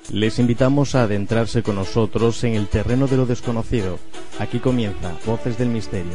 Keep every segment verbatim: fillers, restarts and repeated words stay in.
Les invitamos a adentrarse con nosotros en el terreno de lo desconocido. Aquí comienza Voces del Misterio.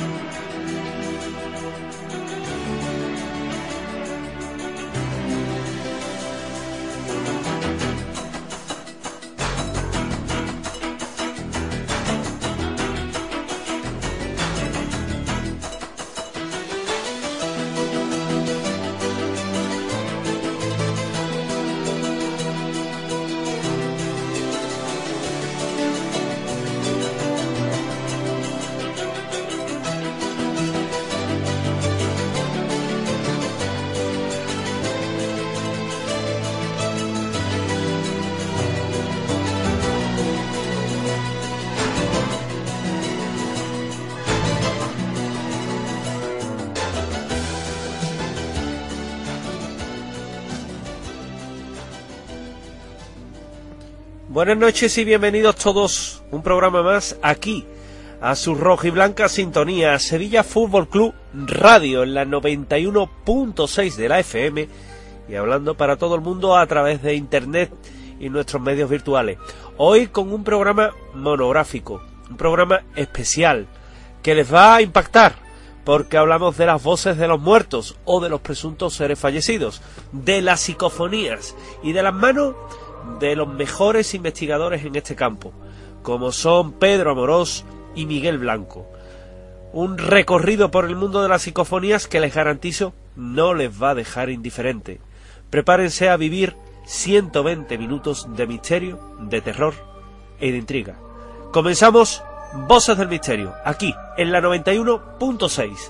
Buenas noches y bienvenidos todos, un programa más aquí, a su roja y blanca sintonía, Sevilla Fútbol Club Radio, en la noventa y uno punto seis de la F M, y hablando para todo el mundo a través de internet y nuestros medios virtuales. Hoy con un programa monográfico, un programa especial, que les va a impactar, porque hablamos de las voces de los muertos, o de los presuntos seres fallecidos, de las psicofonías, y de las manos de los mejores investigadores en este campo, como son Pedro Amorós y Miguel Blanco. Un recorrido por el mundo de las psicofonías que les garantizo no les va a dejar indiferente. Prepárense a vivir ciento veinte minutos de misterio, de terror y de intriga. Comenzamos Voces del Misterio, aquí en la noventa y uno punto seis.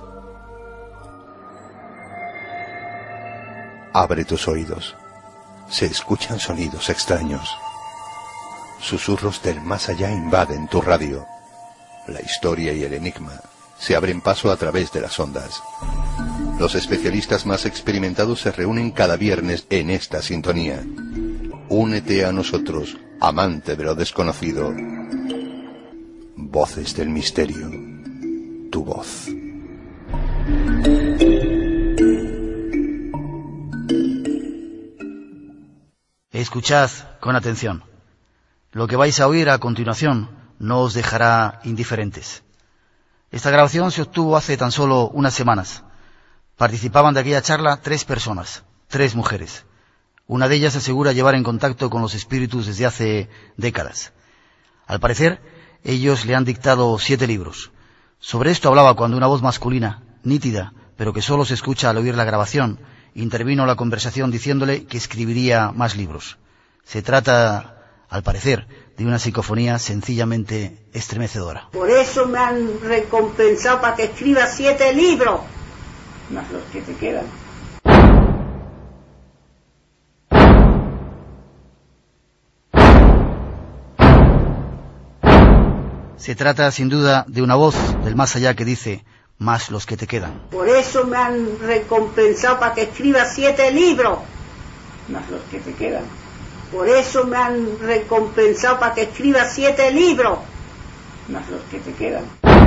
Abre tus oídos. Se escuchan sonidos extraños. Susurros del más allá invaden tu radio. La historia y el enigma se abren paso a través de las ondas. Los especialistas más experimentados se reúnen cada viernes en esta sintonía. Únete a nosotros, amante de lo desconocido. Voces del Misterio. Tu voz. Escuchad con atención. Lo que vais a oír a continuación no os dejará indiferentes. Esta grabación se obtuvo hace tan solo unas semanas. Participaban de aquella charla tres personas, tres mujeres. Una de ellas asegura llevar en contacto con los espíritus desde hace décadas. Al parecer, ellos le han dictado siete libros. Sobre esto hablaba cuando una voz masculina, nítida, pero que solo se escucha al oír la grabación, intervino en la conversación diciéndole que escribiría más libros. Se trata, al parecer, de una psicofonía sencillamente estremecedora. Por eso me han recompensado para que escriba siete libros, más los que te quedan. Se trata, sin duda, de una voz del más allá que dice: más los que te quedan. Por eso me han recompensado para que escriba siete libros, más los que te quedan. Por eso me han recompensado para que escriba siete libros, más los que te quedan.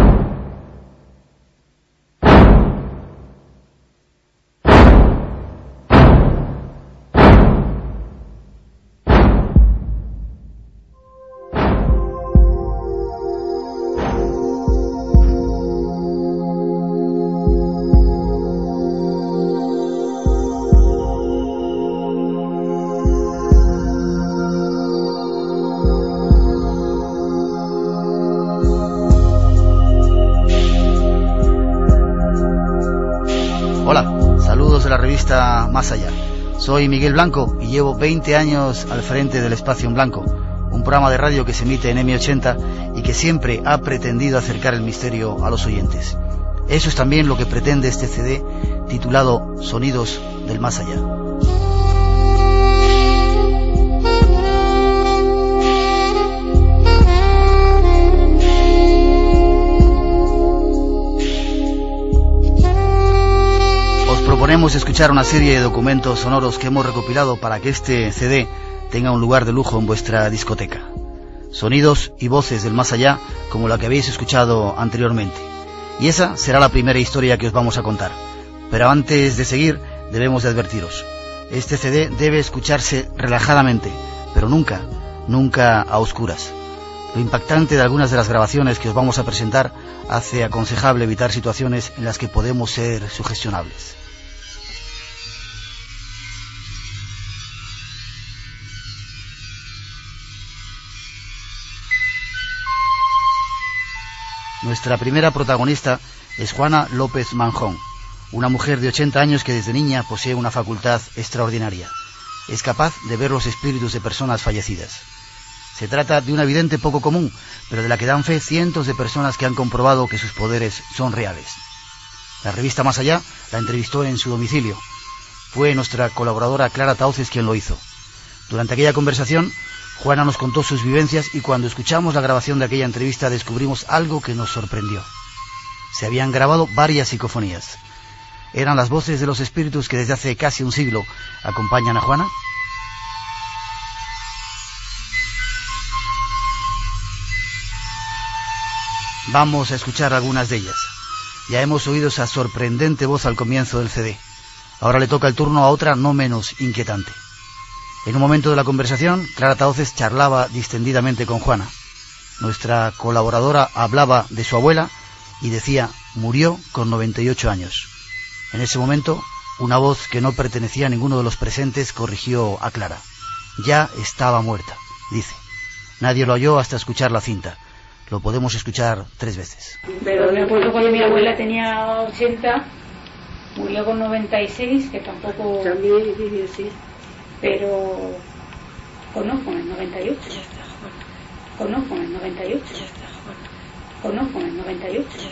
La revista Más Allá. Soy Miguel Blanco y llevo veinte años al frente del Espacio en Blanco, un programa de radio que se emite en eme ochenta y que siempre ha pretendido acercar el misterio a los oyentes. Eso es también lo que pretende este ce de titulado Sonidos del Más Allá. Proponemos escuchar una serie de documentos sonoros que hemos recopilado para que este ce de tenga un lugar de lujo en vuestra discoteca. Sonidos y voces del más allá, como la que habéis escuchado anteriormente. Y esa será la primera historia que os vamos a contar. Pero antes de seguir, debemos de advertiros. Este ce de debe escucharse relajadamente, pero nunca, nunca a oscuras. Lo impactante de algunas de las grabaciones que os vamos a presentar hace aconsejable evitar situaciones en las que podemos ser sugestionables. Nuestra primera protagonista es Juana López Manjón, una mujer de ochenta años que desde niña posee una facultad extraordinaria. Es capaz de ver los espíritus de personas fallecidas. Se trata de una vidente poco común, pero de la que dan fe cientos de personas que han comprobado que sus poderes son reales. La revista Más Allá la entrevistó en su domicilio. Fue nuestra colaboradora Clara Tauces quien lo hizo. Durante aquella conversación, Juana nos contó sus vivencias y cuando escuchamos la grabación de aquella entrevista descubrimos algo que nos sorprendió. Se habían grabado varias psicofonías. ¿Eran las voces de los espíritus que desde hace casi un siglo acompañan a Juana? Vamos a escuchar algunas de ellas. Ya hemos oído esa sorprendente voz al comienzo del C D. Ahora le toca el turno a otra no menos inquietante. En un momento de la conversación, Clara Tauces charlaba distendidamente con Juana. Nuestra colaboradora hablaba de su abuela y decía, murió con noventa y ocho años. En ese momento, una voz que no pertenecía a ninguno de los presentes corrigió a Clara. Ya estaba muerta, dice. Nadie lo oyó hasta escuchar la cinta. Lo podemos escuchar tres veces. Pero me acuerdo cuando mi abuela tenía ochenta, murió con noventa y seis, que tampoco... También vive así. Pero... conozco en el noventa y ocho. Conozco en el noventa y ocho. Conozco en el noventa y ocho.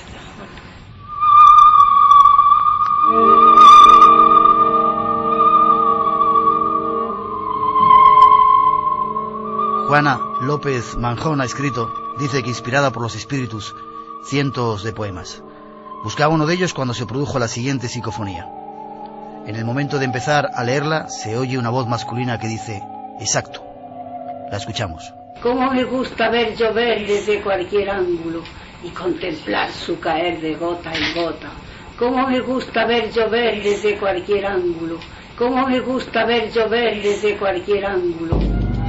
Juana López Manjón ha escrito, dice que inspirada por los espíritus, cientos de poemas. Buscaba uno de ellos cuando se produjo la siguiente psicofonía. En el momento de empezar a leerla, se oye una voz masculina que dice, exacto. La escuchamos. Cómo me gusta ver llover desde cualquier ángulo y contemplar su caer de gota en gota. Cómo me gusta ver llover desde cualquier ángulo. Cómo me gusta ver llover desde cualquier ángulo.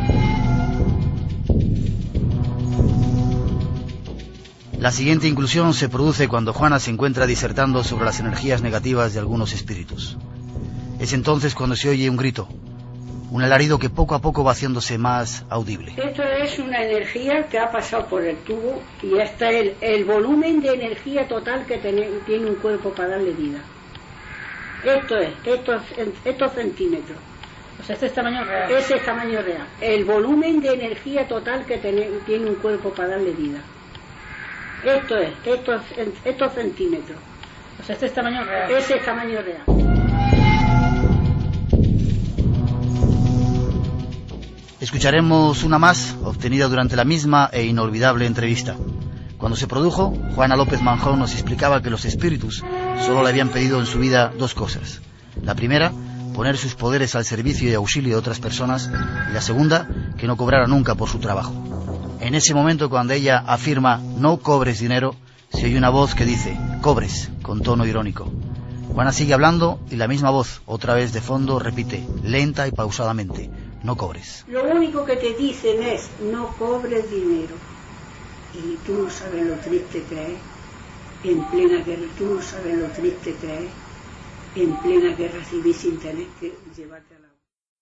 La siguiente inclusión se produce cuando Juana se encuentra disertando sobre las energías negativas de algunos espíritus. Es entonces cuando se oye un grito, un alarido que poco a poco va haciéndose más audible. Esto es una energía que ha pasado por el tubo y hasta el, el volumen de energía total que tiene, tiene un cuerpo para darle vida. Esto es, estos, estos centímetros. O sea, este es tamaño real. Ese es tamaño real. El volumen de energía total que tiene, tiene un cuerpo para darle vida. Esto es, estos, estos centímetros. O sea, este es tamaño real. Ese es tamaño real. Escucharemos una más, obtenida durante la misma e inolvidable entrevista. Cuando se produjo, Juana López Manjón nos explicaba que los espíritus solo le habían pedido en su vida dos cosas. La primera, poner sus poderes al servicio y auxilio de otras personas, y la segunda, que no cobrara nunca por su trabajo. En ese momento, cuando ella afirma no cobres dinero, se oye una voz que dice cobres, con tono irónico. Juana sigue hablando y la misma voz, otra vez de fondo, repite, lenta y pausadamente, no cobres. Lo único que te dicen es no cobres dinero. Y tú no sabes lo triste que es, en plena guerra, tú no sabes lo triste que es, en plena guerra civil sin tener que llevarte a la...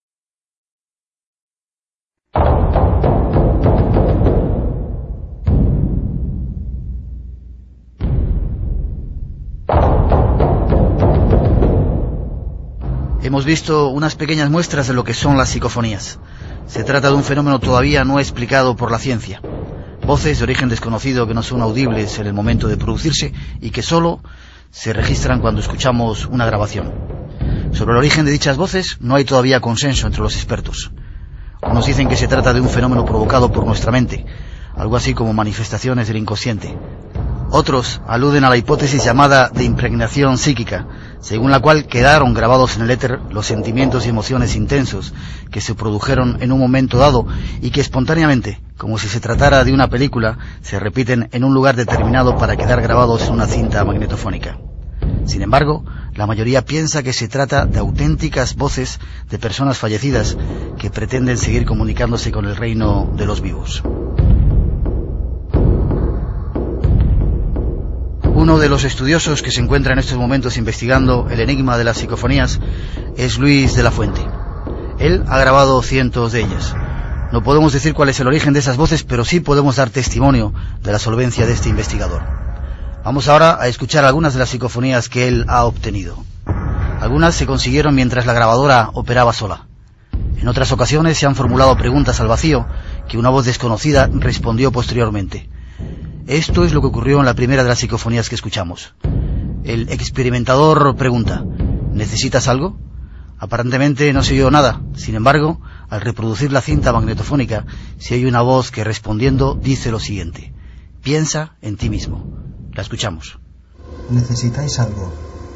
Hemos visto unas pequeñas muestras de lo que son las psicofonías. Se trata de un fenómeno todavía no explicado por la ciencia. Voces de origen desconocido que no son audibles en el momento de producirse y que solo se registran cuando escuchamos una grabación. Sobre el origen de dichas voces no hay todavía consenso entre los expertos. Unos dicen que se trata de un fenómeno provocado por nuestra mente, algo así como manifestaciones del inconsciente. Otros aluden a la hipótesis llamada de impregnación psíquica, según la cual quedaron grabados en el éter los sentimientos y emociones intensos que se produjeron en un momento dado y que espontáneamente, como si se tratara de una película, se repiten en un lugar determinado para quedar grabados en una cinta magnetofónica. Sin embargo, la mayoría piensa que se trata de auténticas voces de personas fallecidas que pretenden seguir comunicándose con el reino de los vivos. Uno de los estudiosos que se encuentra en estos momentos investigando el enigma de las psicofonías es Luis de la Fuente. Él ha grabado cientos de ellas. No podemos decir cuál es el origen de esas voces, pero sí podemos dar testimonio de la solvencia de este investigador. Vamos ahora a escuchar algunas de las psicofonías que él ha obtenido. Algunas se consiguieron mientras la grabadora operaba sola. En otras ocasiones se han formulado preguntas al vacío que una voz desconocida respondió posteriormente. Esto es lo que ocurrió en la primera de las psicofonías que escuchamos. El experimentador pregunta: ¿necesitas algo? Aparentemente no se oyó nada. Sin embargo, al reproducir la cinta magnetofónica, se oye una voz que respondiendo dice lo siguiente: piensa en ti mismo. La escuchamos. ¿Necesitáis algo?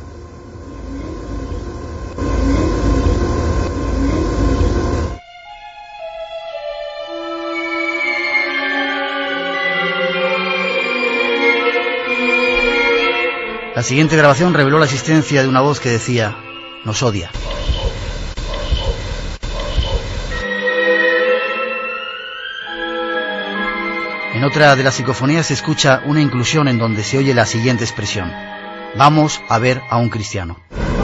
La siguiente grabación reveló la existencia de una voz que decía: nos odia. En otra de las psicofonías se escucha una inclusión en donde se oye la siguiente expresión: vamos a ver a un cristiano.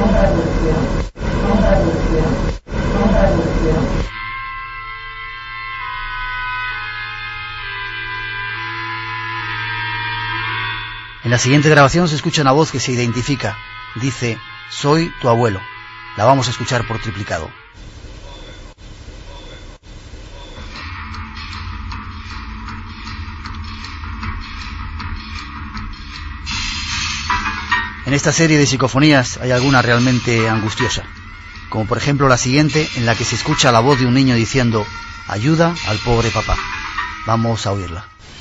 En la siguiente grabación se escucha una voz que se identifica. Dice: soy tu abuelo. La vamos a escuchar por triplicado. En esta serie de psicofonías hay alguna realmente angustiosa, como por ejemplo la siguiente, en la que se escucha la voz de un niño diciendo: ayuda al pobre papá. Vamos a oírla.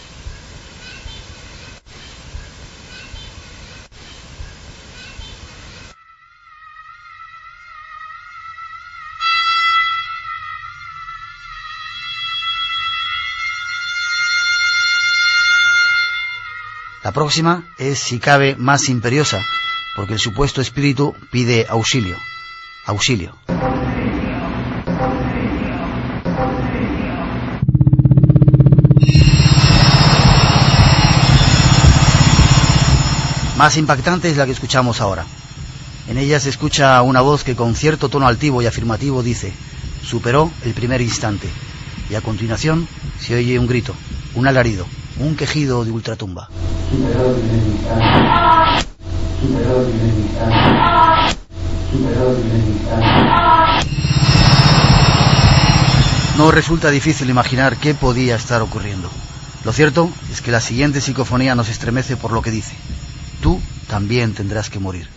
La próxima es, si cabe, más imperiosa, porque el supuesto espíritu pide auxilio. Auxilio. Más impactante es la que escuchamos ahora. En ella se escucha una voz que con cierto tono altivo y afirmativo dice: superó el primer instante. Y a continuación se oye un grito, un alarido, un quejido de ultratumba. Superó el primer instante. Superó el primer instante. Superó el primer instante. No resulta difícil imaginar qué podía estar ocurriendo. Lo cierto es que la siguiente psicofonía nos estremece por lo que dice: tú también tendrás que morir.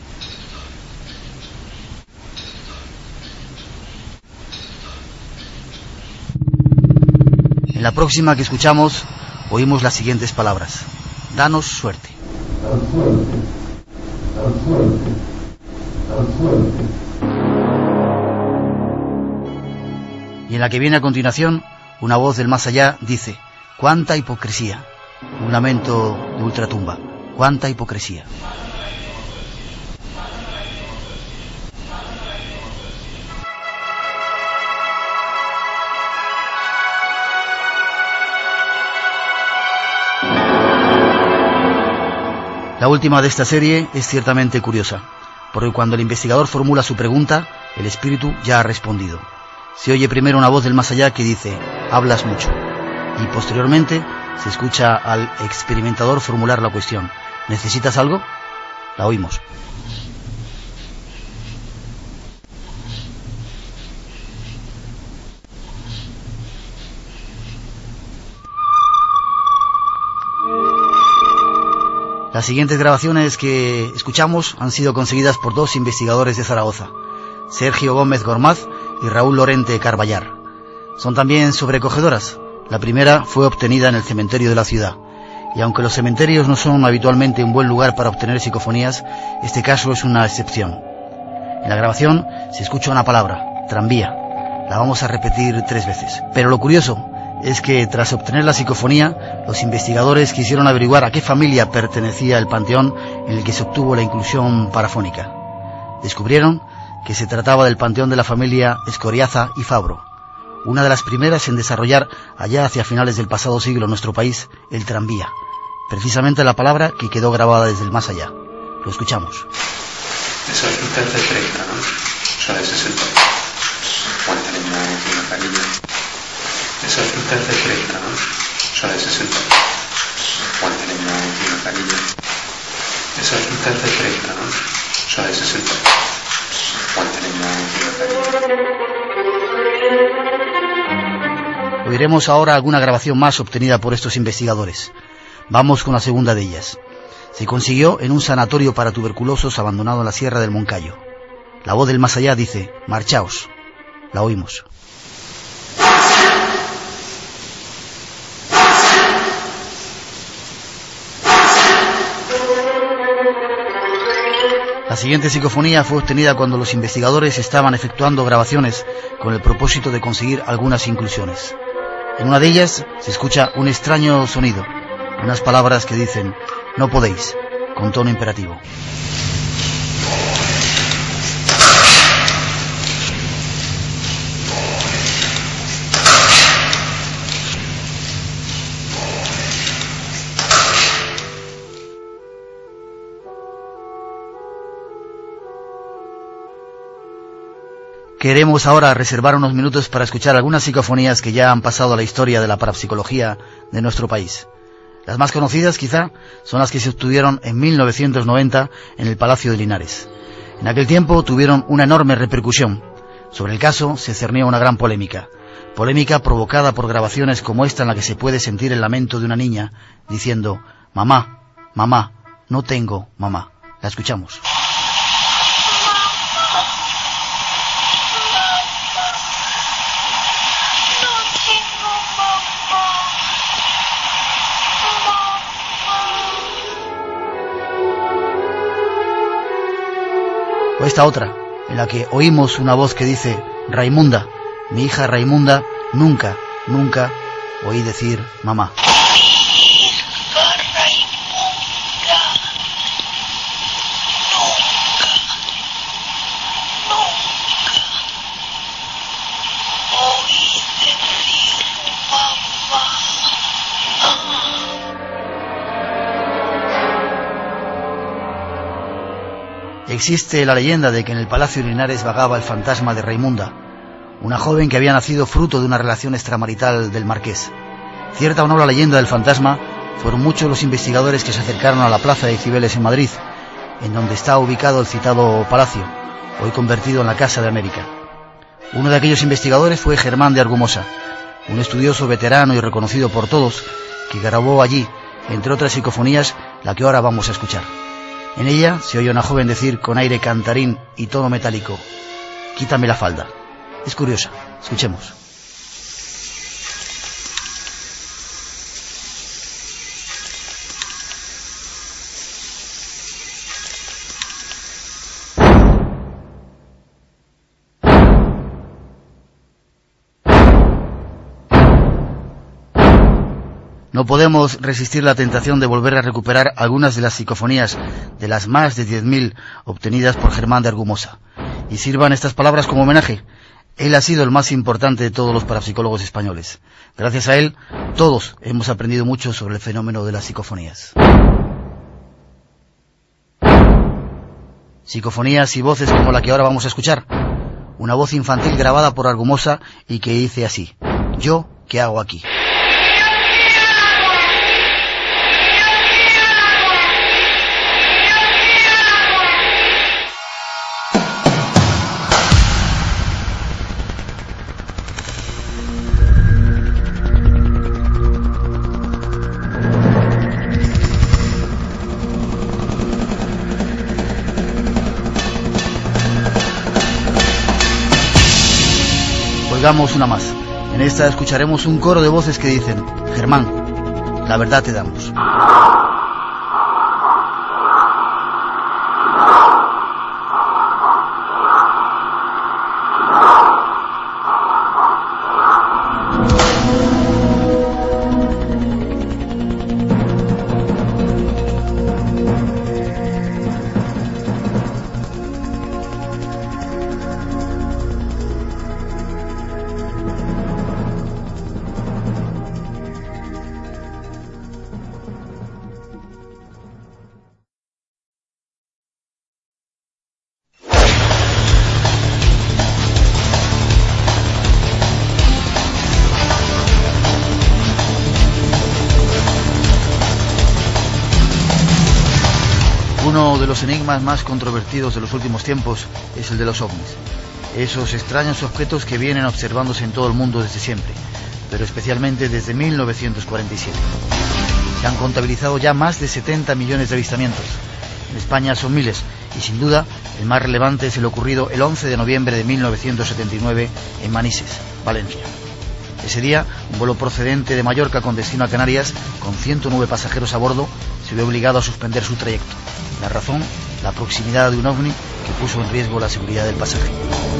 En la próxima que escuchamos oímos las siguientes palabras: danos suerte. Dan suerte, dan suerte, dan suerte. Y en la que viene a continuación, una voz del más allá dice: cuánta hipocresía. Un lamento de ultratumba. Cuánta hipocresía. La última de esta serie es ciertamente curiosa, porque cuando el investigador formula su pregunta, el espíritu ya ha respondido. Se oye primero una voz del más allá que dice: hablas mucho, y posteriormente se escucha al experimentador formular la cuestión: ¿necesitas algo? La oímos. Las siguientes grabaciones que escuchamos han sido conseguidas por dos investigadores de Zaragoza, Sergio Gómez Gormaz y Raúl Lorente Carballar. Son también sobrecogedoras. La primera fue obtenida en el cementerio de la ciudad, y aunque los cementerios no son habitualmente un buen lugar para obtener psicofonías, este caso es una excepción. En la grabación se escucha una palabra: tranvía. La vamos a repetir tres veces. Pero lo curioso es que tras obtener la psicofonía, los investigadores quisieron averiguar a qué familia pertenecía el panteón en el que se obtuvo la inclusión parafónica. Descubrieron que se trataba del panteón de la familia Escoriaza y Fabro, una de las primeras en desarrollar allá hacia finales del pasado siglo en nuestro país el tranvía, precisamente la palabra que quedó grabada desde el más allá. Lo escuchamos. Eso es un tercer treinta, ¿no? Eso es sesenta. Bueno, tenemos una canilla. Eso es un tercer treinta, ¿no? Eso es sesenta. Bueno, tenemos una canilla. Eso es un tercer treinta, ¿no? Eso es sesenta. Bueno, tenemos una canilla. Oiremos ahora alguna grabación más obtenida por estos investigadores. Vamos con la segunda de ellas. Se consiguió en un sanatorio para tuberculosos abandonado en la Sierra del Moncayo. La voz del más allá dice: marchaos. La oímos. La siguiente psicofonía fue obtenida cuando los investigadores estaban efectuando grabaciones con el propósito de conseguir algunas inclusiones. En una de ellas se escucha un extraño sonido, unas palabras que dicen: no podéis, con tono imperativo. Queremos ahora reservar unos minutos para escuchar algunas psicofonías que ya han pasado a la historia de la parapsicología de nuestro país. Las más conocidas, quizá, son las que se obtuvieron en mil novecientos noventa en el Palacio de Linares. En aquel tiempo tuvieron una enorme repercusión. Sobre el caso se cernió una gran polémica. Polémica provocada por grabaciones como esta en la que se puede sentir el lamento de una niña diciendo: mamá, mamá, no tengo mamá. La escuchamos. O esta otra, en la que oímos una voz que dice: Raimunda, mi hija Raimunda, nunca, nunca oí decir mamá. Existe la leyenda de que en el Palacio de Linares vagaba el fantasma de Raimunda, una joven que había nacido fruto de una relación extramarital del marqués. Cierta o no la leyenda del fantasma, fueron muchos los investigadores que se acercaron a la Plaza de Cibeles en Madrid, en donde está ubicado el citado palacio, hoy convertido en la Casa de América. Uno de aquellos investigadores fue Germán de Argumosa, un estudioso veterano y reconocido por todos, que grabó allí, entre otras psicofonías, la que ahora vamos a escuchar. En ella se oye a una joven decir con aire cantarín y tono metálico: quítame la falda. Es curiosa, escuchemos. No podemos resistir la tentación de volver a recuperar algunas de las psicofonías de las más de diez mil obtenidas por Germán de Argumosa. Y sirvan estas palabras como homenaje. Él ha sido el más importante de todos los parapsicólogos españoles. Gracias a él, todos hemos aprendido mucho sobre el fenómeno de las psicofonías. Psicofonías y voces como la que ahora vamos a escuchar. Una voz infantil grabada por Argumosa y que dice así: ¿yo qué hago aquí? Oigamos una más. En esta escucharemos un coro de voces que dicen: Germán, la verdad te damos. los enigmas más controvertidos de los últimos tiempos es el de los ovnis. Esos extraños objetos que vienen observándose en todo el mundo desde siempre, pero especialmente desde mil novecientos cuarenta y siete. Se han contabilizado ya más de setenta millones de avistamientos. En España son miles, y sin duda el más relevante es el ocurrido el once de noviembre de mil novecientos setenta y nueve en Manises, Valencia. Ese día, un vuelo procedente de Mallorca con destino a Canarias, con ciento nueve pasajeros a bordo, se vio obligado a suspender su trayecto. La razón, la proximidad de un ovni que puso en riesgo la seguridad del pasaje.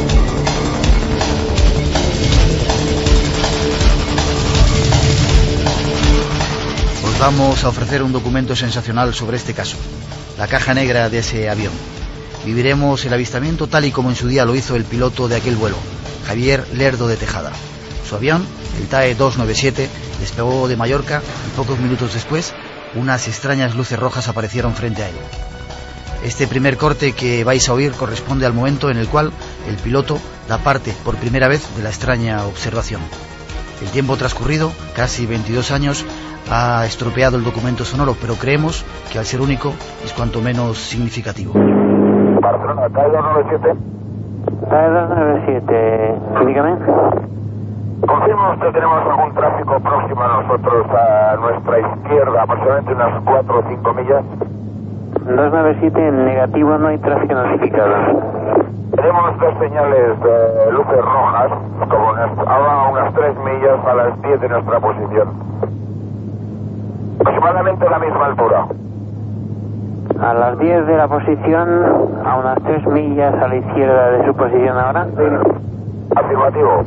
Os vamos a ofrecer un documento sensacional sobre este caso, la caja negra de ese avión. Viviremos el avistamiento tal y como en su día lo hizo el piloto de aquel vuelo, Javier Lerdo de Tejada. Su avión, el T A E doscientos noventa y siete, despegó de Mallorca y pocos minutos después, unas extrañas luces rojas aparecieron frente a él. Este primer corte que vais a oír corresponde al momento en el cual el piloto da parte por primera vez de la extraña observación. El tiempo transcurrido, casi veintidós años, ha estropeado el documento sonoro, pero creemos que al ser único es cuanto menos significativo. Barcelona, T A E doscientos noventa y siete. T A E doscientos noventa y siete, dígame. Confirma usted, tenemos algún tráfico próximo a nosotros, a nuestra izquierda, aproximadamente unas cuatro o cinco millas. doscientos noventa y siete, en negativo, no hay tráfico notificado. Tenemos dos señales de luces rojas, como unas, ahora unas tres millas a las diez de nuestra posición. Aproximadamente a la misma altura. A las diez de la posición, a unas tres millas a la izquierda de su posición ahora. Afirmativo.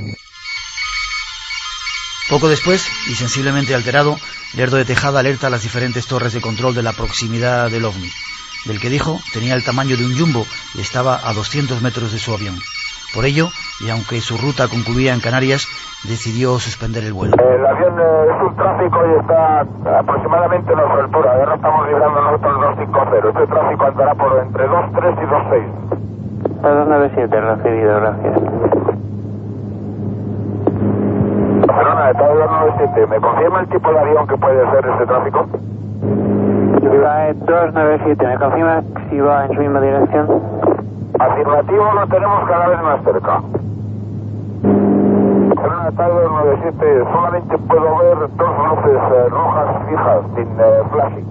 Poco después, y sensiblemente alterado, Lerdo de Tejada alerta a las diferentes torres de control de la proximidad del ovni, del que dijo tenía el tamaño de un jumbo y estaba a doscientos metros de su avión. Por ello, y aunque su ruta concluía en Canarias, decidió suspender el vuelo. El avión eh, es un tráfico y está aproximadamente a nuestra altura. Ahora estamos librando nosotros dos cincuenta. Este tráfico andará por entre dos tres y dos seis. doscientos noventa y siete, recibido, gracias. Barcelona, de T A E doscientos noventa y siete, ¿me confirma el tipo de avión que puede ser este tráfico? T A E doscientos noventa y siete, ¿me confirma si va en su misma dirección? Afirmativo, lo tenemos cada vez más cerca. Barcelona, T A E doscientos noventa y siete, solamente puedo ver dos luces eh, rojas fijas, sin eh, flashing.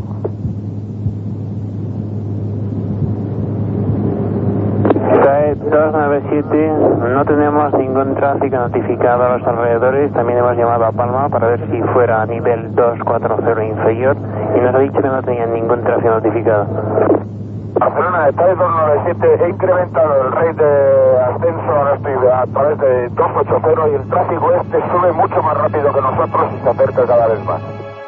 T A E doscientos noventa y siete, no tenemos ningún tráfico notificado a los alrededores. También hemos llamado a Palma para ver si fuera a nivel doscientos cuarenta inferior y nos ha dicho que no tenían ningún tráfico notificado. Barcelona, de T A E doscientos noventa y siete, he incrementado el rate de ascenso, ahora estoy a través de doscientos ochenta y el tráfico este sube mucho más rápido que nosotros y se acerca cada vez más.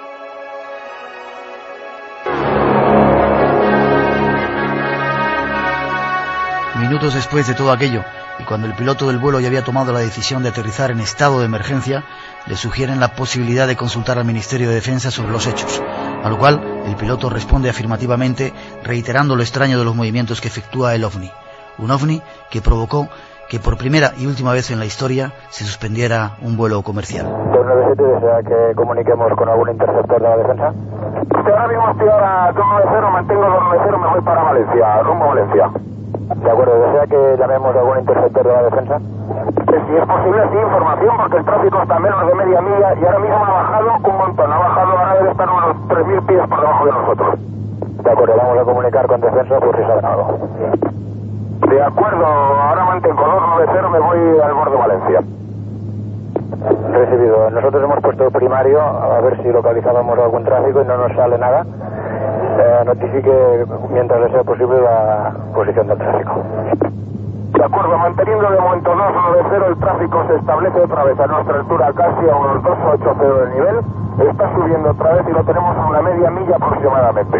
Minutos después de todo aquello, y cuando el piloto del vuelo ya había tomado la decisión de aterrizar en estado de emergencia, le sugieren la posibilidad de consultar al Ministerio de Defensa sobre los hechos, a lo cual el piloto responde afirmativamente, reiterando lo extraño de los movimientos que efectúa el ovni. Un ovni que provocó que por primera y última vez en la historia se suspendiera un vuelo comercial. doscientos noventa y siete, ¿desea que comuniquemos con algún interceptor de la defensa? Usted ahora mismo estoy ahora a doscientos noventa, mantengo doscientos noventa, me voy para Valencia, rumbo a Valencia. De acuerdo, ¿desea que llamemos a algún interceptor de la defensa? Si es posible, sí, información, porque el tráfico está a menos de media milla y ahora mismo ha bajado un montón, ha bajado, ahora debe estar unos tres mil pies por debajo de nosotros. De acuerdo, vamos a comunicar con defensa por si saben algo. De acuerdo, ahora mantengo doscientos noventa, me voy al borde de Valencia. Recibido, nosotros hemos puesto primario a ver si localizábamos algún tráfico y no nos sale nada. Eh, notifique mientras le sea posible la posición del tráfico. De acuerdo, manteniendo de momento doscientos noventa, el tráfico se establece otra vez a nuestra altura, casi a unos doscientos ochenta de nivel. Está subiendo otra vez y lo tenemos a una media milla aproximadamente.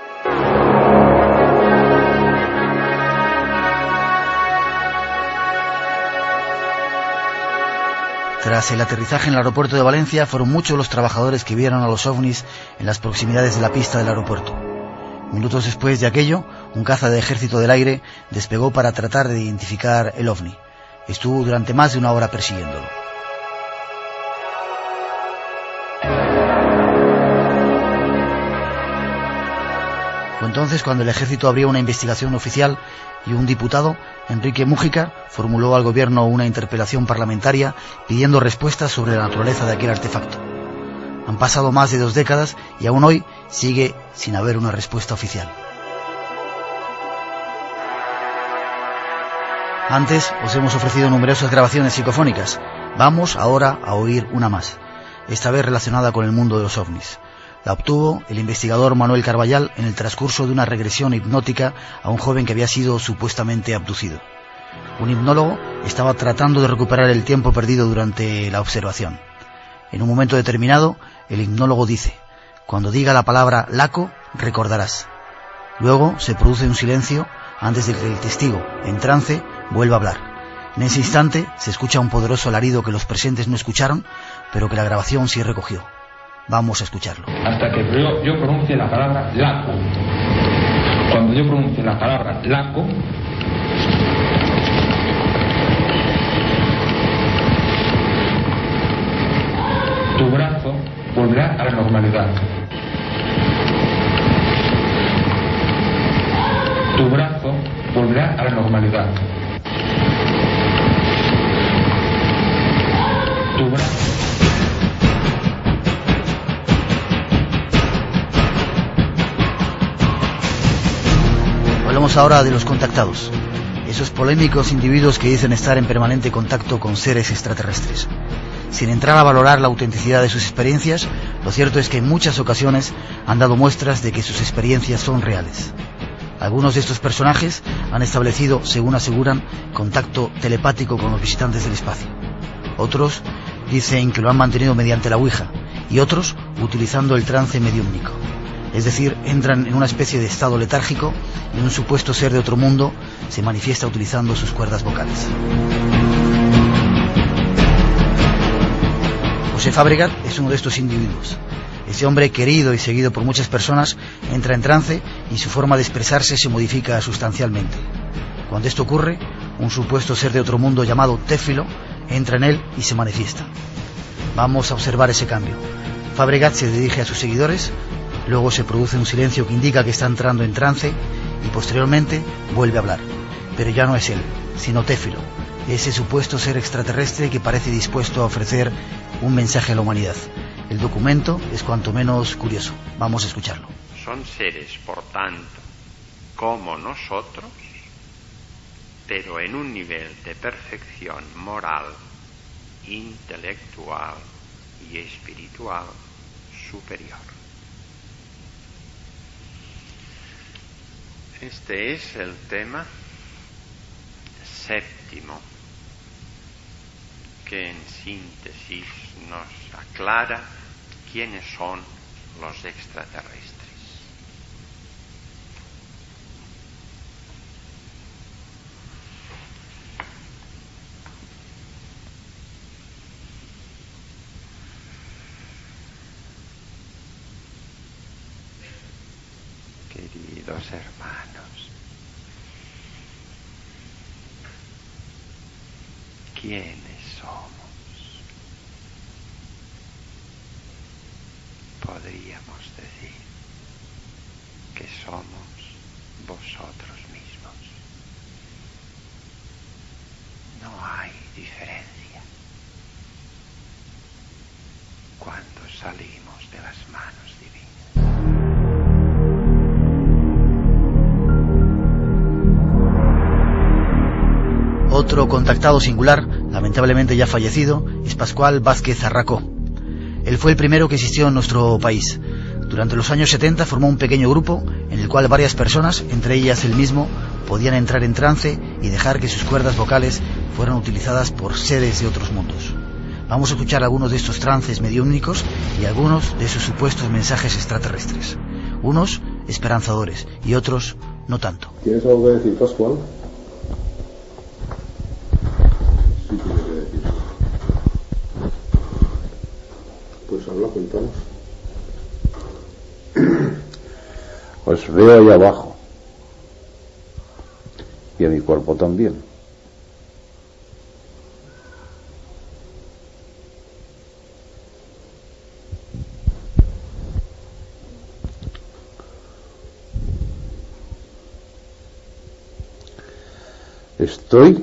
Tras el aterrizaje en el aeropuerto de Valencia, fueron muchos los trabajadores que vieron a los ovnis en las proximidades de la pista del aeropuerto. Minutos después de aquello, un caza de ejército del aire despegó para tratar de identificar el ovni. Estuvo durante más de una hora persiguiéndolo. Fue entonces cuando el ejército abrió una investigación oficial y un diputado, Enrique Mújica, formuló al gobierno una interpelación parlamentaria pidiendo respuestas sobre la naturaleza de aquel artefacto. Han pasado más de dos décadas y aún hoy sigue sin haber una respuesta oficial. Antes os hemos ofrecido numerosas grabaciones psicofónicas. Vamos ahora a oír una más, esta vez relacionada con el mundo de los ovnis. La obtuvo el investigador Manuel Carballal en el transcurso de una regresión hipnótica a un joven que había sido supuestamente abducido. Un hipnólogo estaba tratando de recuperar el tiempo perdido durante la observación. En un momento determinado, el hipnólogo dice: cuando diga la palabra laco, recordarás. Luego se produce un silencio antes de que el testigo, en trance, vuelva a hablar. En ese instante se escucha un poderoso alarido que los presentes no escucharon, pero que la grabación sí recogió. Vamos a escucharlo. Hasta que yo, yo pronuncie la palabra laco. Cuando yo pronuncie la palabra laco, tu brazo volverá a la normalidad. Tu brazo volverá a la normalidad. Tu brazo. Hablamos ahora de los contactados, esos polémicos individuos que dicen estar en permanente contacto con seres extraterrestres. Sin entrar a valorar la autenticidad de sus experiencias, lo cierto es que en muchas ocasiones han dado muestras de que sus experiencias son reales. Algunos de estos personajes han establecido, según aseguran, contacto telepático con los visitantes del espacio. Otros dicen que lo han mantenido mediante la Ouija, y otros utilizando el trance mediúmnico. Es decir, entran en una especie de estado letárgico y un supuesto ser de otro mundo se manifiesta utilizando sus cuerdas vocales. José Fábregat es uno de estos individuos. Ese hombre querido y seguido por muchas personas entra en trance y su forma de expresarse se modifica sustancialmente. Cuando esto ocurre, un supuesto ser de otro mundo llamado Téfilo entra en él y se manifiesta. Vamos a observar ese cambio. Fábregat se dirige a sus seguidores, luego se produce un silencio que indica que está entrando en trance y posteriormente vuelve a hablar. Pero ya no es él, sino Téfilo, ese supuesto ser extraterrestre que parece dispuesto a ofrecer un mensaje a la humanidad. El documento es cuanto menos curioso. Vamos a escucharlo. Son seres, por tanto, como nosotros, pero en un nivel de perfección moral, intelectual y espiritual superior. Este es el tema séptimo que en síntesis nos aclara quiénes son los extraterrestres. Queridos hermanos, ¿quiénes somos? Podríamos decir que somos vosotros mismos. No hay diferencia cuando salimos de las manos divinas. Otro contactado singular, lamentablemente ya fallecido, es Pascual Vázquez Arracó. Él fue el primero que existió en nuestro país. Durante los años setenta formó un pequeño grupo en el cual varias personas, entre ellas él mismo, podían entrar en trance y dejar que sus cuerdas vocales fueran utilizadas por seres de otros mundos. Vamos a escuchar algunos de estos trances mediúmnicos y algunos de sus supuestos mensajes extraterrestres. Unos esperanzadores y otros no tanto. ¿Tienes algo que decir, Pascual? Sí, tiene que decir. Pues habla, cuéntanos. Os veo ahí abajo. Y a mi cuerpo también. Estoy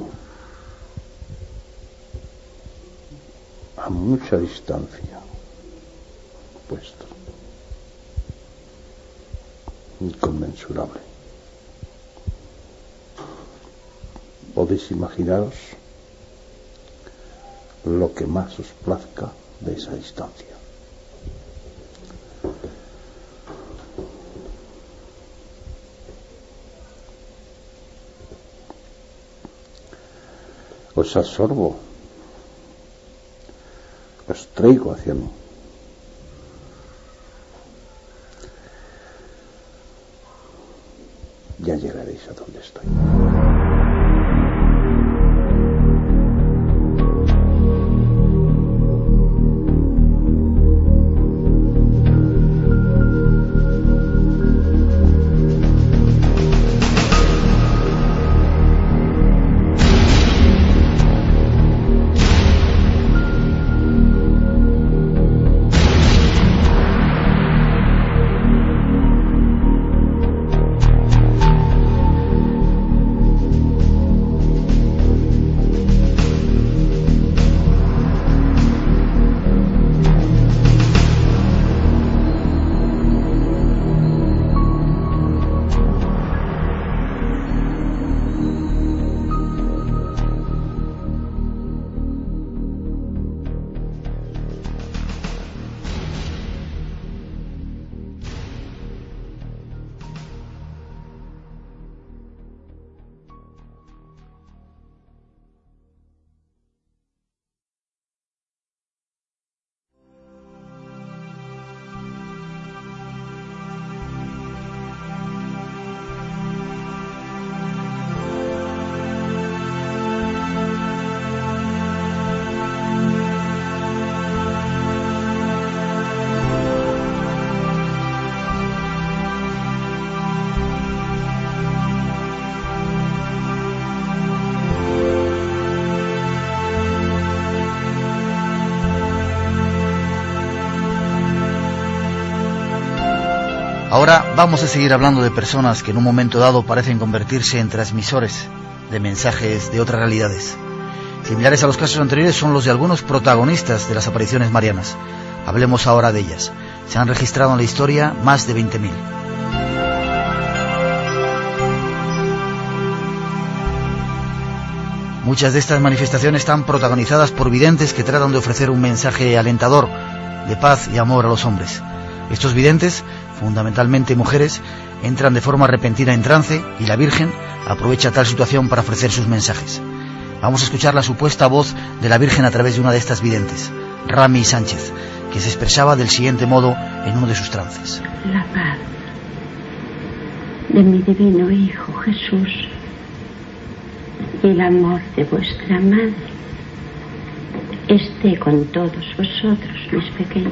a mucha distancia, puesto, inconmensurable. Podéis imaginaros lo que más os plazca de esa distancia. Os absorbo, os traigo hacia mí. Ya llegaréis a donde estoy. Ahora vamos a seguir hablando de personas que en un momento dado parecen convertirse en transmisores de mensajes de otras realidades. Similares a los casos anteriores son los de algunos protagonistas de las apariciones marianas. Hablemos ahora de ellas. Se han registrado en la historia más de veinte mil. Muchas de estas manifestaciones están protagonizadas por videntes que tratan de ofrecer un mensaje alentador de paz y amor a los hombres. Estos videntes, fundamentalmente mujeres, entran de forma repentina en trance y la Virgen aprovecha tal situación para ofrecer sus mensajes. Vamos a escuchar la supuesta voz de la Virgen a través de una de estas videntes, Rami Sánchez, que se expresaba del siguiente modo en uno de sus trances. La paz de mi divino Hijo Jesús y el amor de vuestra Madre esté con todos vosotros, mis pequeños.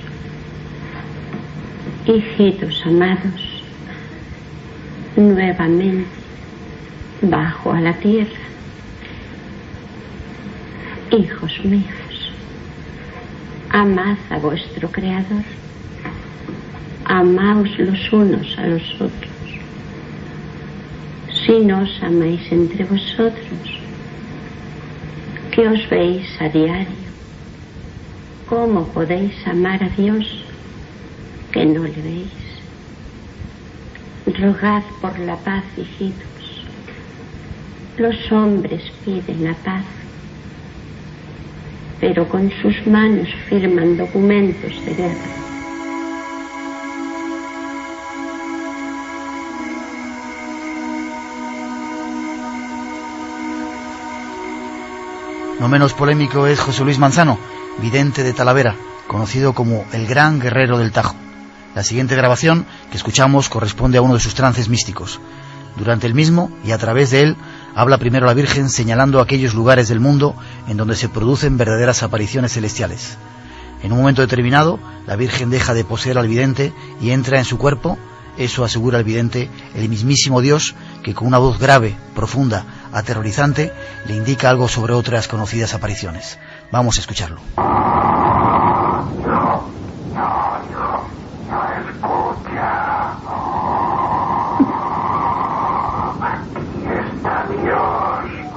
Hijitos amados, nuevamente bajo a la tierra. Hijos míos, amad a vuestro Creador, amaos los unos a los otros. Si no os amáis entre vosotros, que os veis a diario, ¿cómo podéis amar a Dios que no le veis? Rogad por la paz, hijitos. Los hombres piden la paz, pero con sus manos firman documentos de guerra. No menos polémico es José Luis Manzano, vidente de Talavera, conocido como el Gran Guerrero del Tajo. La siguiente grabación que escuchamos corresponde a uno de sus trances místicos. Durante el mismo, y a través de él, habla primero la Virgen señalando aquellos lugares del mundo en donde se producen verdaderas apariciones celestiales. En un momento determinado, la Virgen deja de poseer al vidente y entra en su cuerpo. Eso asegura el vidente, el mismísimo Dios, que con una voz grave, profunda, aterrorizante, le indica algo sobre otras conocidas apariciones. Vamos a escucharlo. Aquí está Dios.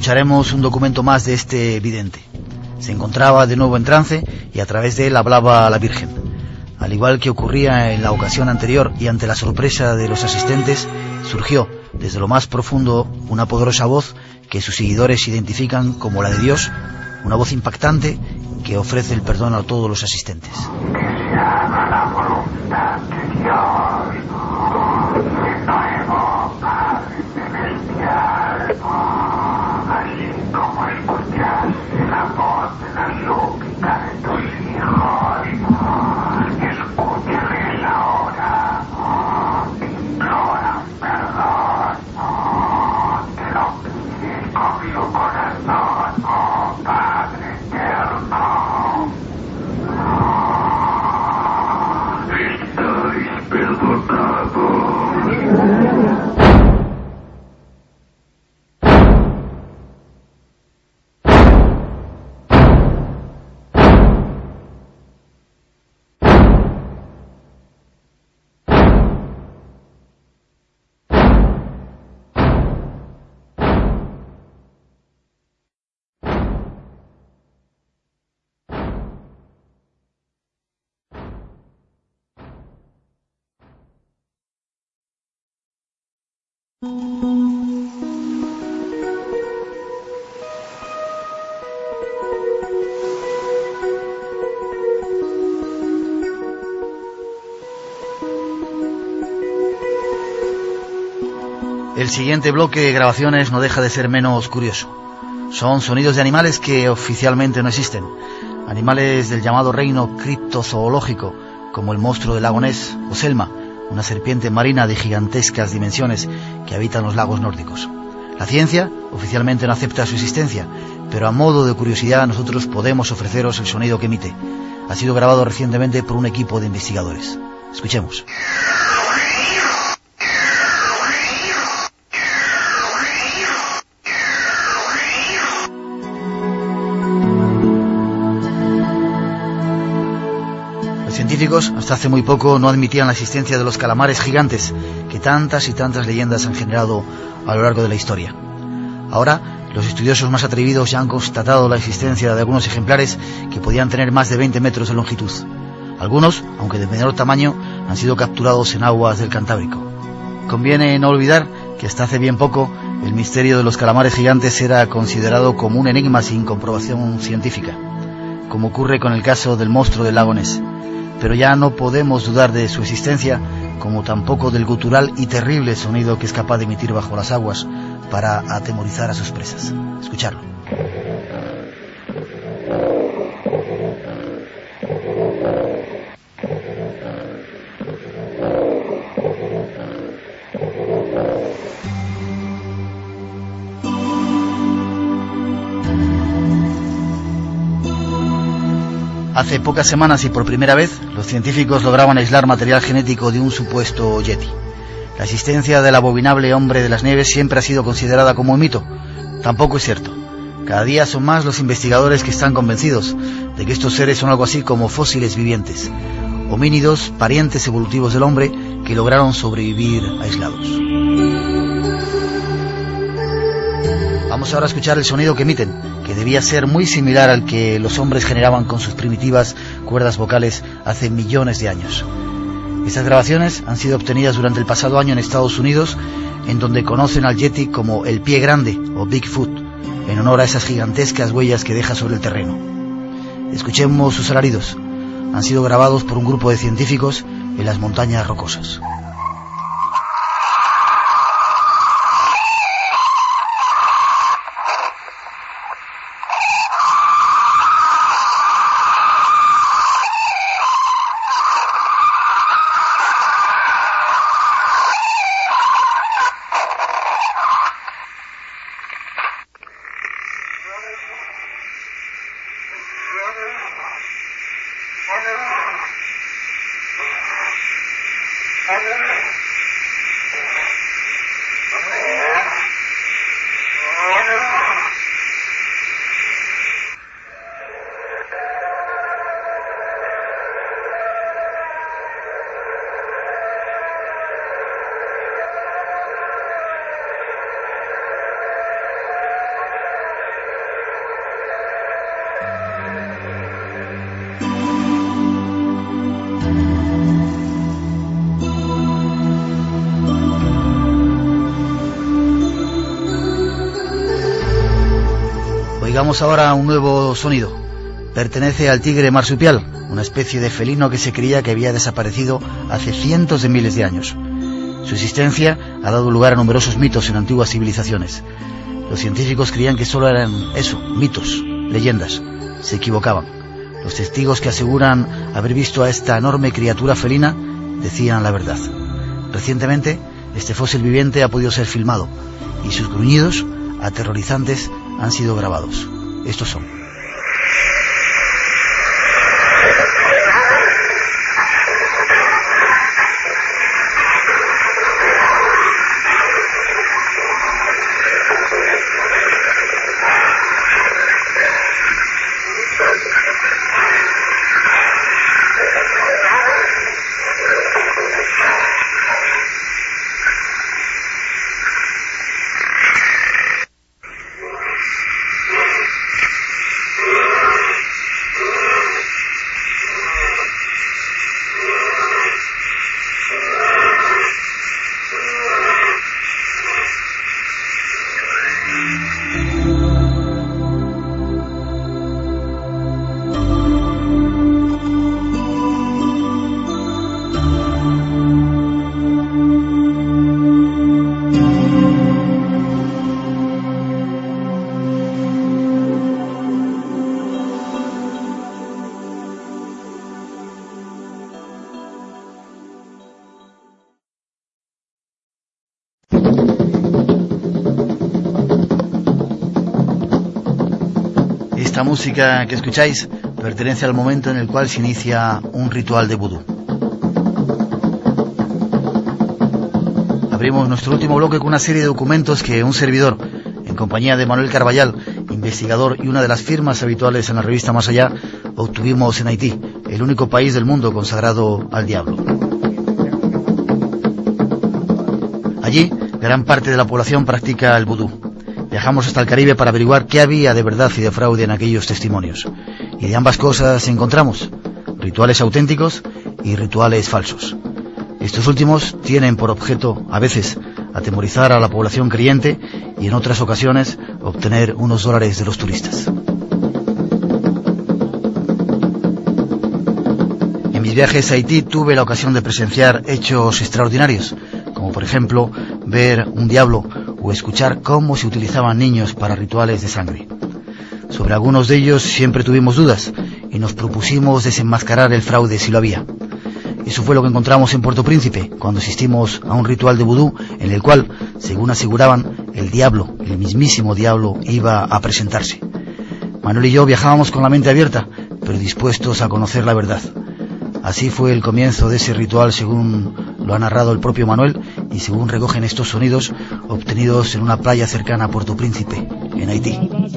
escucharemos un documento más de este vidente. Se encontraba de nuevo en trance y a través de él hablaba a la Virgen. Al igual que ocurría en la ocasión anterior y ante la sorpresa de los asistentes, surgió desde lo más profundo una poderosa voz que sus seguidores identifican como la de Dios, una voz impactante que ofrece el perdón a todos los asistentes. Que se haga la voluntad de Dios, nuevo Padre Celestial, así como escuchaste la voz de la súplica de tus hijos, escúchales ahora, imploran perdón, te lo piden con su corazón, oh Padre eterno. Estáis perdonados. El siguiente bloque de grabaciones no deja de ser menos curioso. Son sonidos de animales que oficialmente no existen. Animales del llamado reino criptozoológico, como el monstruo del lago Ness o Selma, una serpiente marina de gigantescas dimensiones que habita en los lagos nórdicos. La ciencia oficialmente no acepta su existencia, pero a modo de curiosidad nosotros podemos ofreceros el sonido que emite. Ha sido grabado recientemente por un equipo de investigadores. Escuchemos. Los científicos hasta hace muy poco no admitían la existencia de los calamares gigantes que tantas y tantas leyendas han generado a lo largo de la historia. Ahora, los estudiosos más atrevidos ya han constatado la existencia de algunos ejemplares que podían tener más de veinte metros de longitud. Algunos, aunque de menor tamaño, han sido capturados en aguas del Cantábrico. Conviene no olvidar que hasta hace bien poco el misterio de los calamares gigantes era considerado como un enigma sin comprobación científica, como ocurre con el caso del monstruo del lago Ness. Pero ya no podemos dudar de su existencia, como tampoco del gutural y terrible sonido que es capaz de emitir bajo las aguas para atemorizar a sus presas. Escucharlo. Hace pocas semanas y por primera vez, los científicos lograban aislar material genético de un supuesto yeti. La existencia del abominable hombre de las nieves siempre ha sido considerada como un mito. Tampoco es cierto. Cada día son más los investigadores que están convencidos de que estos seres son algo así como fósiles vivientes, homínidos, parientes evolutivos del hombre que lograron sobrevivir aislados. Vamos ahora a escuchar el sonido que emiten, que debía ser muy similar al que los hombres generaban con sus primitivas cuerdas vocales hace millones de años. Estas grabaciones han sido obtenidas durante el pasado año en Estados Unidos, en donde conocen al Yeti como el pie grande o Bigfoot, en honor a esas gigantescas huellas que deja sobre el terreno. Escuchemos sus alaridos. Han sido grabados por un grupo de científicos en las montañas rocosas. Escuchamos ahora un nuevo sonido. Pertenece al tigre marsupial, una especie de felino que se creía que había desaparecido hace cientos de miles de años. Su existencia ha dado lugar a numerosos mitos en antiguas civilizaciones. Los científicos creían que solo eran eso, mitos, leyendas. Se equivocaban. Los testigos que aseguran haber visto a esta enorme criatura felina decían la verdad. Recientemente, este fósil viviente ha podido ser filmado y sus gruñidos aterrorizantes han sido grabados. Estos son. Esta música que escucháis pertenece al momento en el cual se inicia un ritual de vudú. Abrimos nuestro último bloque con una serie de documentos que un servidor, en compañía de Manuel Carballal, investigador y una de las firmas habituales en la revista Más Allá, obtuvimos en Haití, el único país del mundo consagrado al diablo. Allí, gran parte de la población practica el vudú. Viajamos hasta el Caribe para averiguar qué había de verdad y de fraude en aquellos testimonios. Y de ambas cosas encontramos rituales auténticos y rituales falsos. Estos últimos tienen por objeto, a veces, atemorizar a la población creyente y en otras ocasiones obtener unos dólares de los turistas. En mis viajes a Haití tuve la ocasión de presenciar hechos extraordinarios, como por ejemplo ver un diablo o escuchar cómo se utilizaban niños para rituales de sangre. Sobre algunos de ellos siempre tuvimos dudas y nos propusimos desenmascarar el fraude si lo había. Eso fue lo que encontramos en Puerto Príncipe, cuando asistimos a un ritual de vudú en el cual, según aseguraban, el diablo, el mismísimo diablo, iba a presentarse. Manuel y yo viajábamos con la mente abierta, pero dispuestos a conocer la verdad. Así fue el comienzo de ese ritual, según lo ha narrado el propio Manuel y según recogen estos sonidos obtenidos en una playa cercana a Puerto Príncipe, en Haití.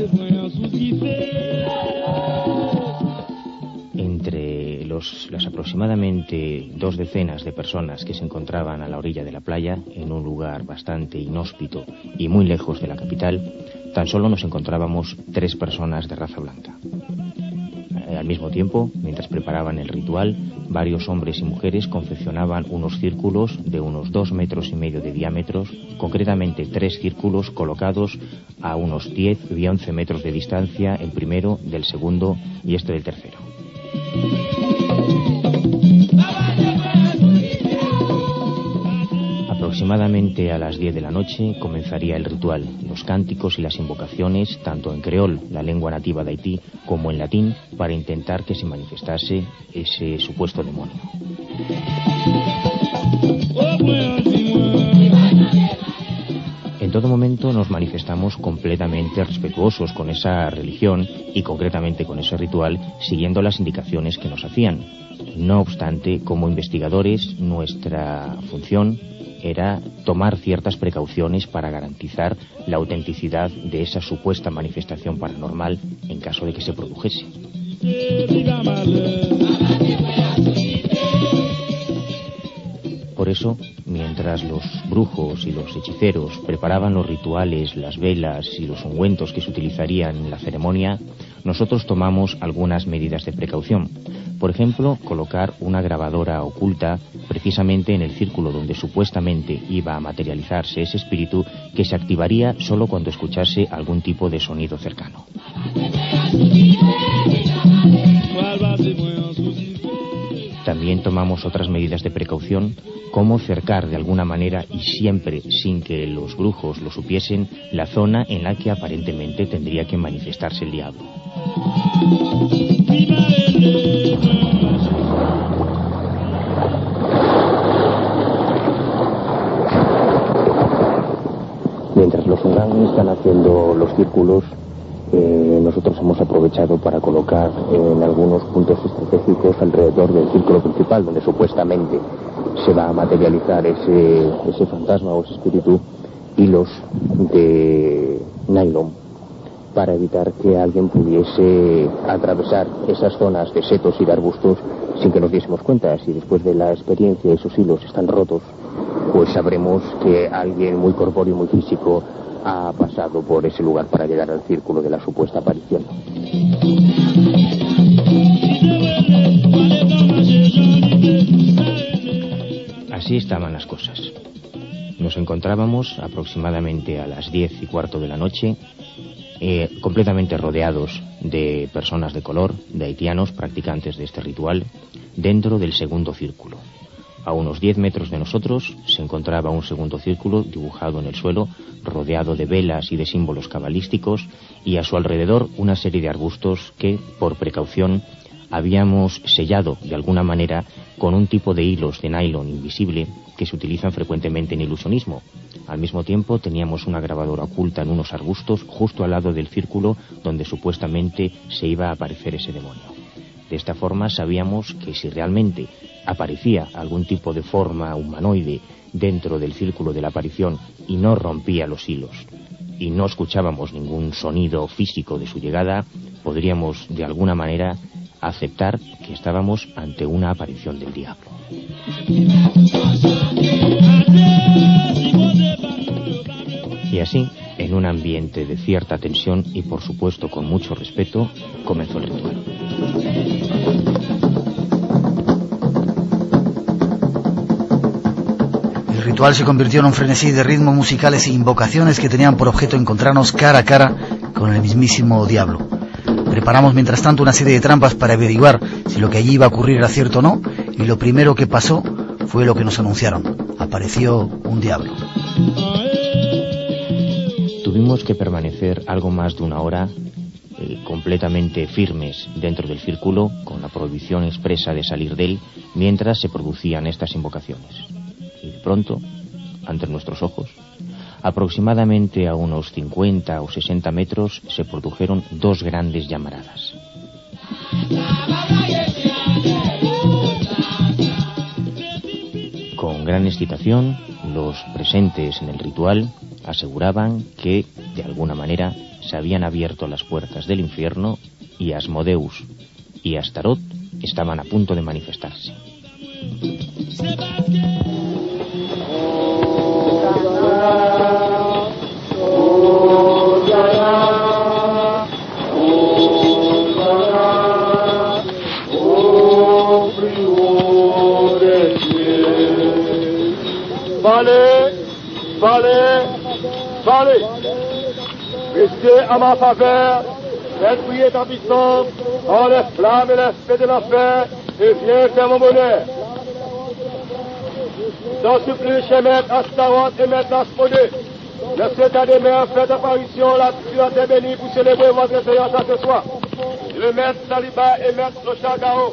Entre los, las aproximadamente dos decenas de personas que se encontraban a la orilla de la playa, en un lugar bastante inhóspito y muy lejos de la capital, tan solo nos encontrábamos tres personas de raza blanca. Al mismo tiempo, mientras preparaban el ritual, varios hombres y mujeres confeccionaban unos círculos de unos dos metros y medio de diámetros, concretamente tres círculos colocados a unos diez y once metros de distancia, el primero del segundo y este del tercero. Aproximadamente a las diez de la noche comenzaría el ritual, los cánticos y las invocaciones, tanto en creol, la lengua nativa de Haití, como en latín, para intentar que se manifestase ese supuesto demonio. En todo momento nos manifestamos completamente respetuosos con esa religión y concretamente con ese ritual, siguiendo las indicaciones que nos hacían. No obstante, como investigadores, nuestra función era tomar ciertas precauciones para garantizar la autenticidad de esa supuesta manifestación paranormal en caso de que se produjese. Por eso, mientras los brujos y los hechiceros preparaban los rituales, las velas y los ungüentos que se utilizarían en la ceremonia, nosotros tomamos algunas medidas de precaución. Por ejemplo, colocar una grabadora oculta precisamente en el círculo donde supuestamente iba a materializarse ese espíritu, que se activaría solo cuando escuchase algún tipo de sonido cercano. También tomamos otras medidas de precaución, como cercar de alguna manera y siempre sin que los brujos lo supiesen la zona en la que aparentemente tendría que manifestarse el diablo. Mientras los Ungan están haciendo los círculos, eh, nosotros hemos aprovechado para colocar en algunos puntos estratégicos alrededor del círculo principal, donde supuestamente se va a materializar ese, ese fantasma o ese espíritu, hilos de nylon, para evitar que alguien pudiese atravesar esas zonas de setos y de arbustos sin que nos diésemos cuenta. Si después de la experiencia esos hilos están rotos, pues sabremos que alguien muy corpóreo y muy físico ha pasado por ese lugar para llegar al círculo de la supuesta aparición. Así estaban las cosas. Nos encontrábamos aproximadamente a las diez y cuarto de la noche, eh, completamente rodeados de personas de color, de haitianos practicantes de este ritual, dentro del segundo círculo. A unos diez metros de nosotros se encontraba un segundo círculo dibujado en el suelo, rodeado de velas y de símbolos cabalísticos, y a su alrededor una serie de arbustos que, por precaución, habíamos sellado de alguna manera con un tipo de hilos de nylon invisible que se utilizan frecuentemente en ilusionismo. Al mismo tiempo teníamos una grabadora oculta en unos arbustos justo al lado del círculo donde supuestamente se iba a aparecer ese demonio. De esta forma sabíamos que si realmente aparecía algún tipo de forma humanoide dentro del círculo de la aparición y no rompía los hilos y no escuchábamos ningún sonido físico de su llegada, podríamos de alguna manera aceptar que estábamos ante una aparición del diablo. Y así, en un ambiente de cierta tensión y por supuesto con mucho respeto, comenzó el ritual. El ritual se convirtió en un frenesí de ritmos musicales e invocaciones que tenían por objeto encontrarnos cara a cara con el mismísimo diablo. Preparamos mientras tanto una serie de trampas para averiguar si lo que allí iba a ocurrir era cierto o no, y lo primero que pasó fue lo que nos anunciaron. Apareció un diablo. Tuvimos que permanecer algo más de una hora eh, completamente firmes dentro del círculo, con la prohibición expresa de salir de él, mientras se producían estas invocaciones. Y de pronto, ante nuestros ojos, aproximadamente a unos cincuenta o sesenta metros, se produjeron dos grandes llamaradas. Con gran excitación, los presentes en el ritual aseguraban que, de alguna manera, se habían abierto las puertas del infierno y Asmodeus y Astarot estaban a punto de manifestarse. Parlez, parlez, parlez. Restez à ma faveur, faites prier ta puissance, en les flammes et l'esprit de l'enfer, et viens faire mon bonheur. J'en supplie chez Maître Astaroth et Maître Asmodée, laissez ta demeure, faites apparition là sur la terre bénie pour célébrer votre séance à ce soir. Le Maître Saliba et Maître Sochagao.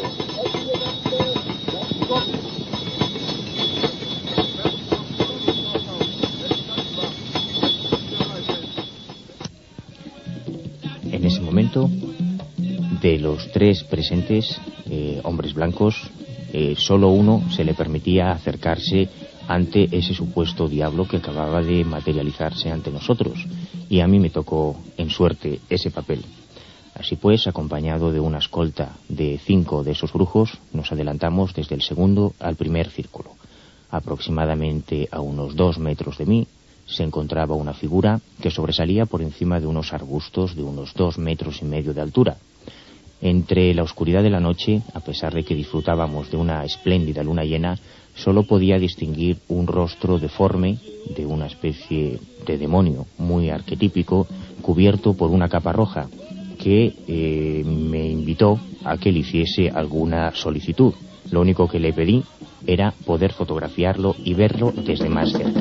En ese momento, de los tres presentes, eh, hombres blancos, eh, solo uno se le permitía acercarse ante ese supuesto diablo que acababa de materializarse ante nosotros, y a mí me tocó en suerte ese papel. Así pues, acompañado de una escolta de cinco de esos brujos, nos adelantamos desde el segundo al primer círculo. Aproximadamente a unos dos metros de mí se encontraba una figura que sobresalía por encima de unos arbustos de unos dos metros y medio de altura. Entre la oscuridad de la noche, a pesar de que disfrutábamos de una espléndida luna llena, solo podía distinguir un rostro deforme de una especie de demonio muy arquetípico, cubierto por una capa roja, que eh, me invitó a que le hiciese alguna solicitud. Lo único que le pedí era poder fotografiarlo y verlo desde más cerca.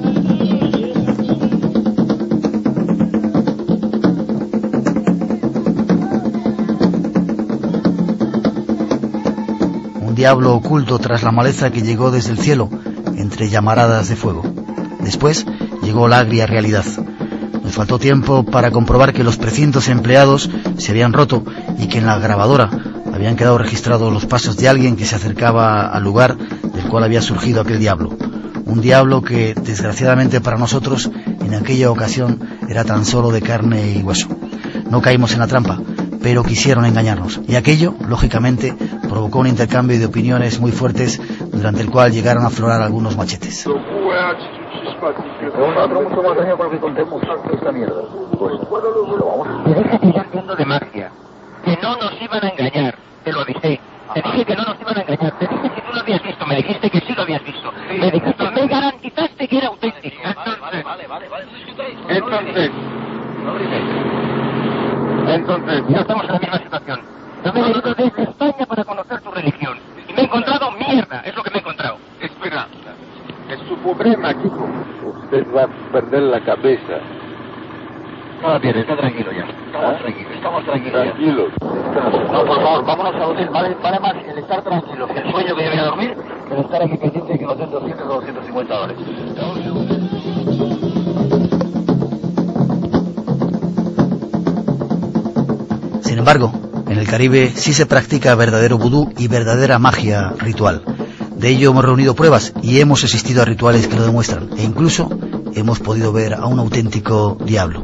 Un diablo oculto tras la maleza que llegó desde el cielo, entre llamaradas de fuego. Después llegó la agria realidad. Nos faltó tiempo para comprobar que los precintos empleados se habían roto y que en la grabadora habían quedado registrados los pasos de alguien que se acercaba al lugar del cual había surgido aquel diablo. Un diablo que, desgraciadamente para nosotros, en aquella ocasión era tan solo de carne y hueso. No caímos en la trampa, pero quisieron engañarnos. Y aquello, lógicamente, provocó un intercambio de opiniones muy fuertes, durante el cual llegaron a aflorar algunos machetes. mucho más daño con lo que contemos esta mierda. Pues lo vamos a... Te dije que yo entiendo de magia, que no nos iban a engañar, te lo avisé. Te dije que no nos iban a engañar, te dije que tú lo habías visto, me dijiste que sí lo habías visto. Sí. Me dijiste, me garantizaste que era auténtico. Entonces, vale, vale, vale, vale. Entonces, entonces, ya estamos en la misma situación. Yo me he venido desde España para conocer tu religión. Y me he encontrado mierda, es lo que me he encontrado. Espera, es su problema, chico. Usted va a perder la cabeza. No la pierde, está tranquilo ya. Estamos ¿Ah? tranquilos, estamos tranquilos. Tranquilos. No, por favor, vámonos a dormir. Vale, vale más el estar tranquilos, el sueño que yo voy a dormir, que el estar aquí pendiente y que nos den doscientos o doscientos cincuenta dólares. Sin embargo, en el Caribe sí se practica verdadero vudú y verdadera magia ritual. De ello hemos reunido pruebas y hemos asistido a rituales que lo demuestran. E incluso hemos podido ver a un auténtico diablo.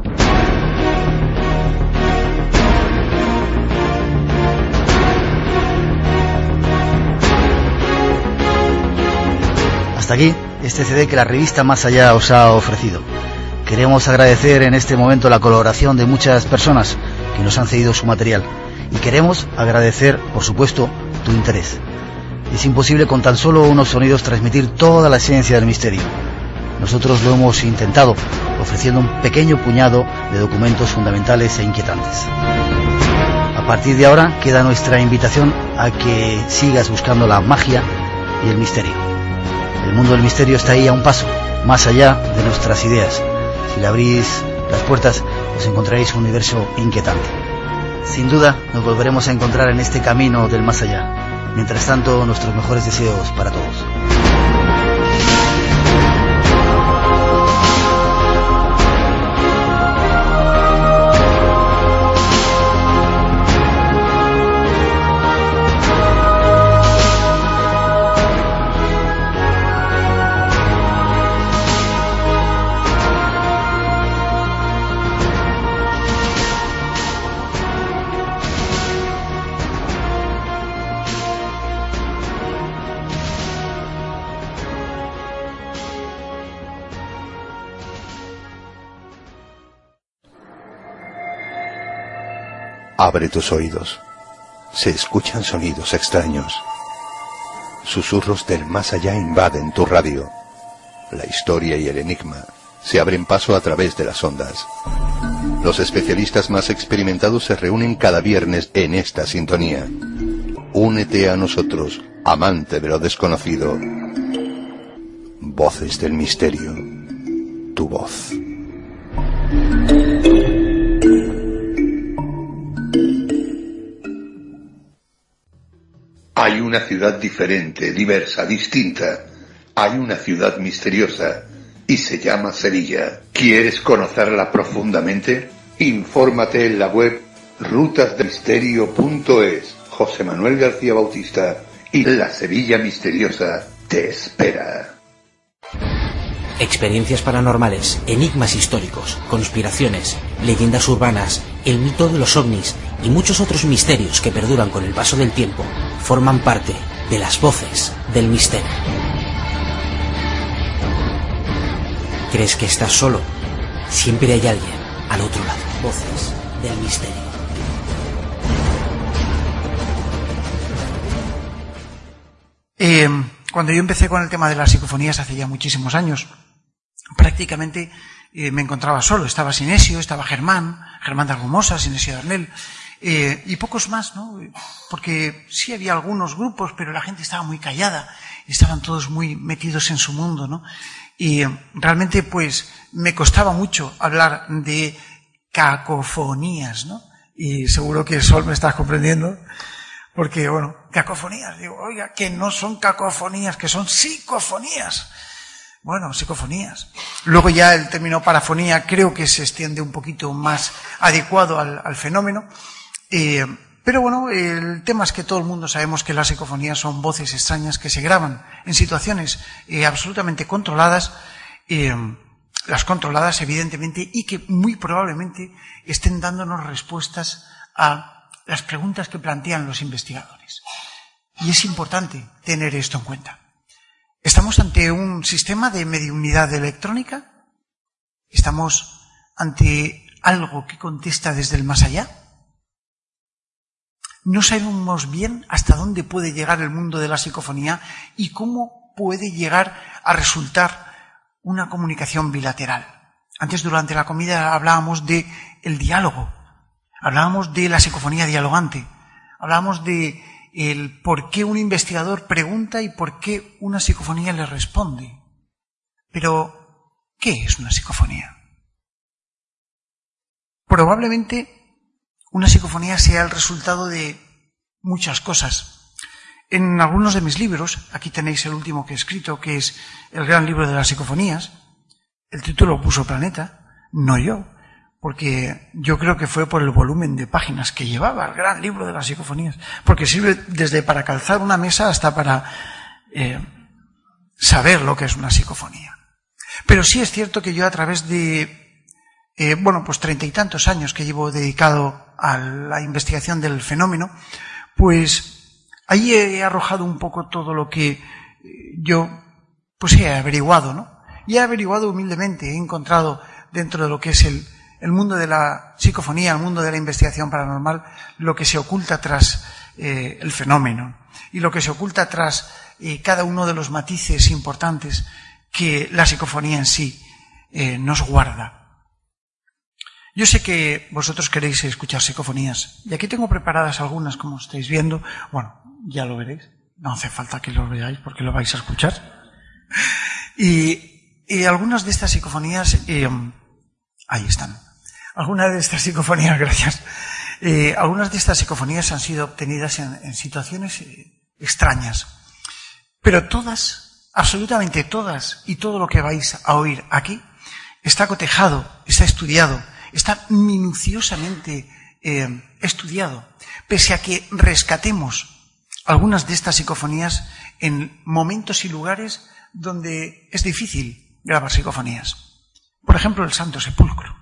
Hasta aquí este C D que la revista Más Allá os ha ofrecido. Queremos agradecer en este momento la colaboración de muchas personas que nos han cedido su material. Y queremos agradecer, por supuesto, tu interés. Es imposible con tan solo unos sonidos transmitir toda la esencia del misterio. Nosotros lo hemos intentado, ofreciendo un pequeño puñado de documentos fundamentales e inquietantes. A partir de ahora queda nuestra invitación a que sigas buscando la magia y el misterio. El mundo del misterio está ahí a un paso, más allá de nuestras ideas. Si le abrís las puertas, os encontraréis un universo inquietante. Sin duda, nos volveremos a encontrar en este camino del más allá. Mientras tanto, nuestros mejores deseos para todos. Abre tus oídos. Se escuchan sonidos extraños. Susurros del más allá invaden tu radio. La historia y el enigma se abren paso a través de las ondas. Los especialistas más experimentados se reúnen cada viernes en esta sintonía. Únete a nosotros, amante de lo desconocido. Voces del misterio. Tu voz. Hay una ciudad diferente, diversa, distinta. Hay una ciudad misteriosa y se llama Sevilla. ¿Quieres conocerla profundamente? Infórmate en la web rutas de misterio punto es. José Manuel García Bautista y la Sevilla misteriosa te espera. Experiencias paranormales, enigmas históricos, conspiraciones, leyendas urbanas, el mito de los ovnis y muchos otros misterios que perduran con el paso del tiempo forman parte de las voces del misterio. ¿Crees que estás solo? Siempre hay alguien al otro lado. Voces del misterio. Eh, cuando yo empecé con el tema de las psicofonías hace ya muchísimos años, prácticamente eh, me encontraba solo. Estaba Sinesio, estaba Germán, Germán de Argumosa, Sinesio de Arnel, eh, y pocos más, ¿no? Porque sí había algunos grupos, pero la gente estaba muy callada, estaban todos muy metidos en su mundo, ¿no? Y eh, realmente, pues, me costaba mucho hablar de cacofonías, ¿no? Y seguro que Sol me estás comprendiendo, porque, bueno, cacofonías, digo, oiga, que no son cacofonías, que son psicofonías. Bueno, psicofonías. Luego ya el término parafonía creo que se extiende un poquito más adecuado al, al fenómeno. Eh, pero bueno, el tema es que todo el mundo sabemos que las psicofonías son voces extrañas que se graban en situaciones eh, absolutamente controladas, eh, las controladas evidentemente, y que muy probablemente estén dándonos respuestas a las preguntas que plantean los investigadores. Y es importante tener esto en cuenta. ¿Estamos ante un sistema de mediunidad electrónica? ¿Estamos ante algo que contesta desde el más allá? No sabemos bien hasta dónde puede llegar el mundo de la psicofonía y cómo puede llegar a resultar una comunicación bilateral. Antes, durante la comida, hablábamos de el diálogo, hablábamos de la psicofonía dialogante, hablábamos de el por qué un investigador pregunta y por qué una psicofonía le responde. Pero, ¿qué es una psicofonía? Probablemente una psicofonía sea el resultado de muchas cosas. En algunos de mis libros, aquí tenéis el último que he escrito, que es el gran libro de las psicofonías, el título lo puso Planeta, no yo, porque yo creo que fue por el volumen de páginas que llevaba el gran libro de las psicofonías, porque sirve desde para calzar una mesa hasta para eh, saber lo que es una psicofonía. Pero sí es cierto que yo, a través de, eh, bueno, pues treinta y tantos años que llevo dedicado a la investigación del fenómeno, pues ahí he arrojado un poco todo lo que yo pues he averiguado, ¿no? Y he averiguado humildemente, he encontrado dentro de lo que es el el mundo de la psicofonía, el mundo de la investigación paranormal, lo que se oculta tras eh, el fenómeno y lo que se oculta tras eh, cada uno de los matices importantes que la psicofonía en sí eh, nos guarda. Yo sé que vosotros queréis escuchar psicofonías y aquí tengo preparadas algunas, como estáis viendo. Bueno, ya lo veréis, no hace falta que lo veáis porque lo vais a escuchar. Y, y algunas de estas psicofonías, eh, ahí están. Algunas de estas psicofonías, gracias, eh, algunas de estas psicofonías han sido obtenidas en, en situaciones eh, extrañas. Pero todas, absolutamente todas, y todo lo que vais a oír aquí, está cotejado, está estudiado, está minuciosamente eh, estudiado, pese a que rescatemos algunas de estas psicofonías en momentos y lugares donde es difícil grabar psicofonías. Por ejemplo, el Santo Sepulcro.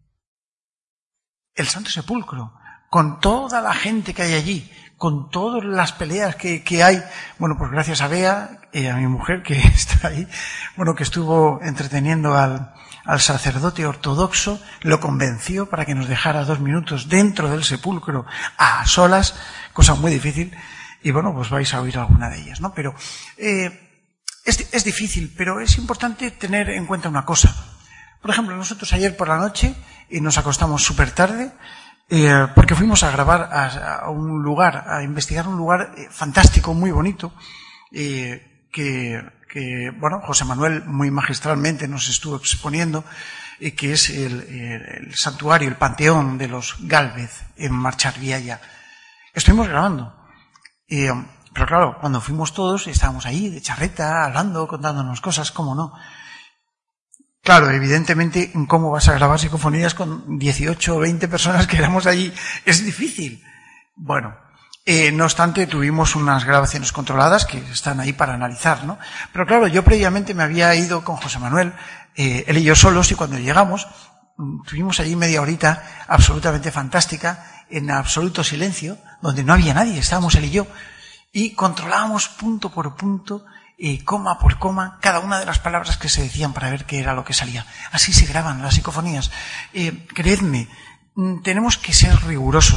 El Santo Sepulcro, con toda la gente que hay allí, con todas las peleas que, que hay, bueno, pues gracias a Bea, eh, a mi mujer que está ahí, bueno, que estuvo entreteniendo al, al sacerdote ortodoxo, lo convenció para que nos dejara dos minutos dentro del sepulcro a solas, cosa muy difícil, y bueno, pues vais a oír alguna de ellas, ¿no? Pero eh, es, es difícil, pero es importante tener en cuenta una cosa. Por ejemplo, nosotros ayer por la noche eh, nos acostamos súper tarde eh, porque fuimos a grabar a, a un lugar, a investigar un lugar eh, fantástico, muy bonito, eh, que, que, bueno, José Manuel muy magistralmente nos estuvo exponiendo, eh, que es el, el, el santuario, el panteón de los Gálvez en Marcharvialla. Estuvimos grabando. Eh, pero claro, cuando fuimos todos estábamos ahí de charreta, hablando, contándonos cosas, ¿cómo no? Claro, evidentemente, ¿cómo vas a grabar psicofonías con dieciocho o veinte personas que éramos allí? Es difícil. Bueno, eh, no obstante, tuvimos unas grabaciones controladas que están ahí para analizar, ¿no? Pero claro, yo previamente me había ido con José Manuel, eh, él y yo solos, y cuando llegamos, tuvimos allí media horita absolutamente fantástica, en absoluto silencio, donde no había nadie, estábamos él y yo, y controlábamos punto por punto, Eh, coma por coma, cada una de las palabras que se decían para ver qué era lo que salía. Así se graban las psicofonías. Eh, creedme, tenemos que ser rigurosos,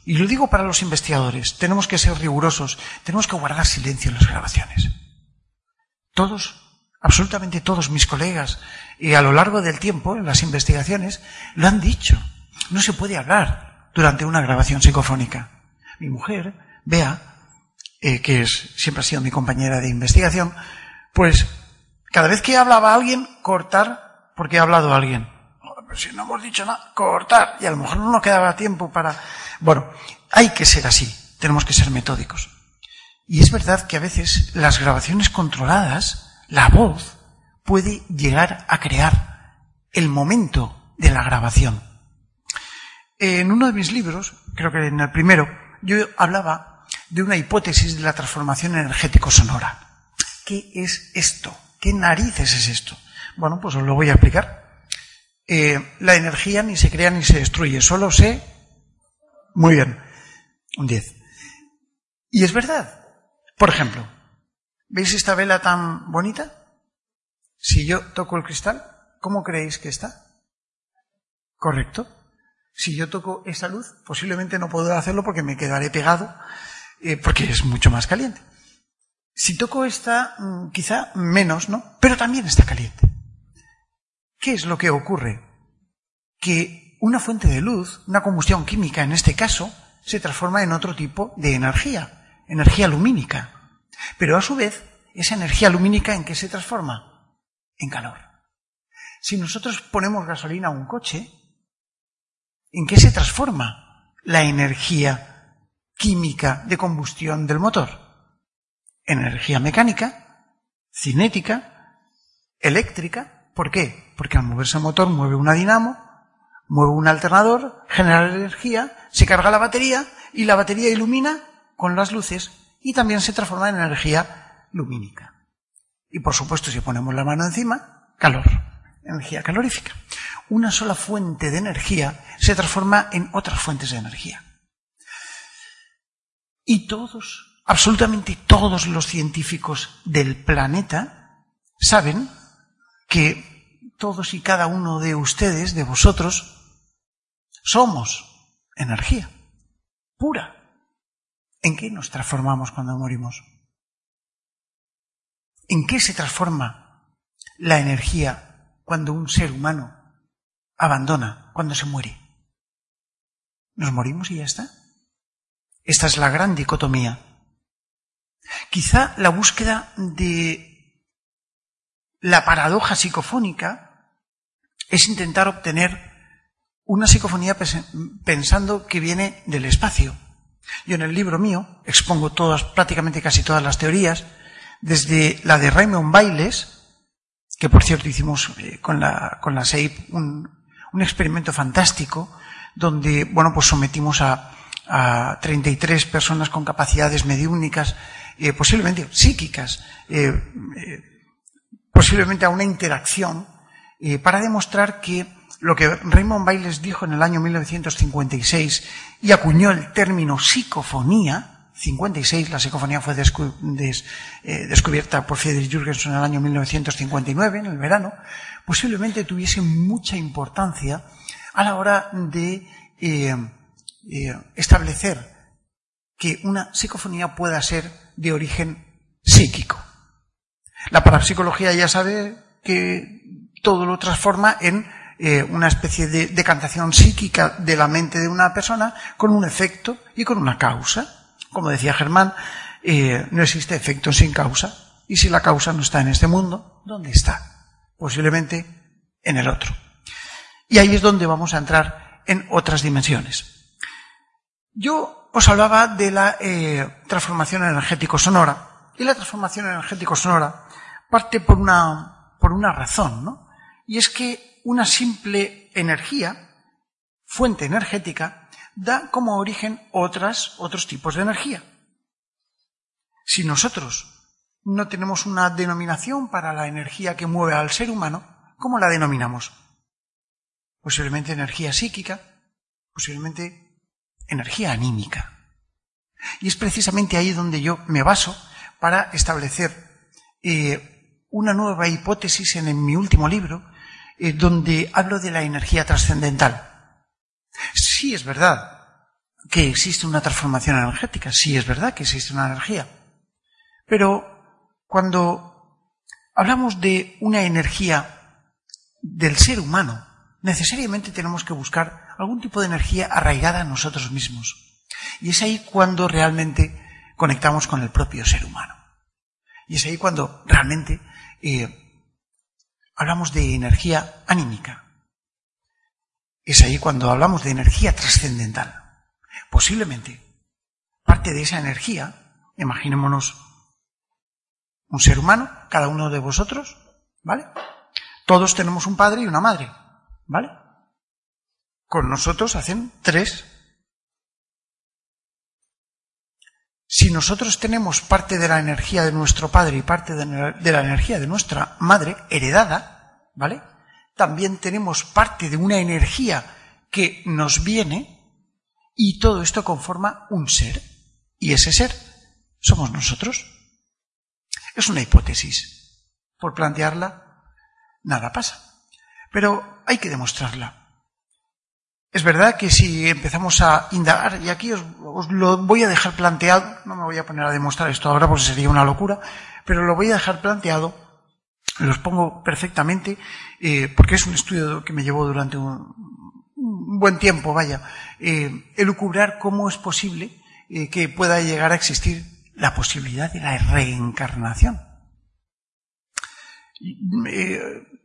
y lo digo para los investigadores, tenemos que ser rigurosos, tenemos que guardar silencio en las grabaciones. Todos, absolutamente todos mis colegas, y a lo largo del tiempo, en las investigaciones, lo han dicho. No se puede hablar durante una grabación psicofónica. Mi mujer, Bea, eh, que es, siempre ha sido mi compañera de investigación, pues cada vez que hablaba alguien, cortar, porque ha hablado alguien. Pero si no hemos dicho nada, cortar. Y a lo mejor no nos quedaba tiempo para... Bueno, hay que ser así, tenemos que ser metódicos. Y es verdad que a veces las grabaciones controladas, la voz, puede llegar a crear el momento de la grabación. En uno de mis libros, creo que en el primero, yo hablaba de una hipótesis de la transformación energético-sonora. ¿Qué es esto? ¿Qué narices es esto? Bueno, pues os lo voy a explicar. Eh, la energía ni se crea ni se destruye, solo se... Muy bien, un diez. Y es verdad. Por ejemplo, ¿veis esta vela tan bonita? Si yo toco el cristal, ¿cómo creéis que está? Correcto. Si yo toco esta luz, posiblemente no puedo hacerlo porque me quedaré pegado, eh, porque es mucho más caliente. Si toco esta, quizá menos, ¿no? Pero también está caliente. ¿Qué es lo que ocurre? Que una fuente de luz, una combustión química en este caso, se transforma en otro tipo de energía, energía lumínica. Pero a su vez, esa energía lumínica, ¿en qué se transforma? En calor. Si nosotros ponemos gasolina a un coche, ¿en qué se transforma la energía química de combustión del motor? Energía mecánica, cinética, eléctrica. ¿Por qué? Porque al moverse el motor mueve una dinamo, mueve un alternador, genera energía, se carga la batería y la batería ilumina con las luces y también se transforma en energía lumínica. Y por supuesto, si ponemos la mano encima, calor, energía calorífica. Una sola fuente de energía se transforma en otras fuentes de energía. Y todos, absolutamente todos los científicos del planeta saben que todos y cada uno de ustedes, de vosotros, somos energía pura. ¿En qué nos transformamos cuando morimos? ¿En qué se transforma la energía cuando un ser humano abandona, cuando se muere? ¿Nos morimos y ya está? Esta es la gran dicotomía. Quizá la búsqueda de la paradoja psicofónica es intentar obtener una psicofonía pensando que viene del espacio. Yo en el libro mío expongo todas, prácticamente casi todas las teorías, desde la de Raymond Bailes, que por cierto hicimos eh, con la con la S E I P un, un experimento fantástico, donde bueno pues sometimos a, a treinta y tres personas con capacidades mediúmnicas, eh, posiblemente psíquicas, eh, eh, posiblemente a una interacción, eh, para demostrar que lo que Raymond Bailes dijo en el año mil novecientos cincuenta y seis y acuñó el término psicofonía, cincuenta y seis, la psicofonía fue descu des, eh, descubierta por Friedrich Jürgenson en el año mil novecientos cincuenta y nueve, en el verano, posiblemente tuviese mucha importancia a la hora de eh, eh, establecer que una psicofonía pueda ser de origen psíquico. La parapsicología ya sabe que todo lo transforma en eh, una especie de decantación psíquica de la mente de una persona con un efecto y con una causa. Como decía Germán, eh, no existe efecto sin causa, y si la causa no está en este mundo, ¿dónde está? Posiblemente en el otro. Y ahí es donde vamos a entrar en otras dimensiones. Yo os hablaba de la eh, transformación energético-sonora, y la transformación energético-sonora parte por una, por una razón, ¿no? Y es que una simple energía, fuente energética, da como origen otras, otros tipos de energía. Si nosotros no tenemos una denominación para la energía que mueve al ser humano, ¿cómo la denominamos? Posiblemente energía psíquica, posiblemente energía anímica. Y es precisamente ahí donde yo me baso para establecer eh, una nueva hipótesis en, en mi último libro, eh, donde hablo de la energía trascendental. Sí, es verdad, que existe una transformación energética. Sí, es verdad que existe una energía. Pero cuando hablamos de una energía del ser humano, necesariamente tenemos que buscar algún tipo de energía arraigada en nosotros mismos. Y es ahí cuando realmente conectamos con el propio ser humano. Y es ahí cuando realmente eh, hablamos de energía anímica. Es ahí cuando hablamos de energía trascendental. Posiblemente parte de esa energía, imaginémonos un ser humano, cada uno de vosotros, ¿vale? Todos tenemos un padre y una madre, ¿vale? Con nosotros hacen tres. Si nosotros tenemos parte de la energía de nuestro padre y parte de la energía de nuestra madre heredada, ¿vale? También tenemos parte de una energía que nos viene y todo esto conforma un ser. Y ese ser somos nosotros. Es una hipótesis. Por plantearla, nada pasa. Pero hay que demostrarla. Es verdad que si empezamos a indagar, y aquí os, os lo voy a dejar planteado, no me voy a poner a demostrar esto ahora porque sería una locura, pero lo voy a dejar planteado, los pongo perfectamente, eh, porque es un estudio que me llevó durante un, un buen tiempo, vaya, eh, elucubrar cómo es posible eh, que pueda llegar a existir la posibilidad de la reencarnación. Eh,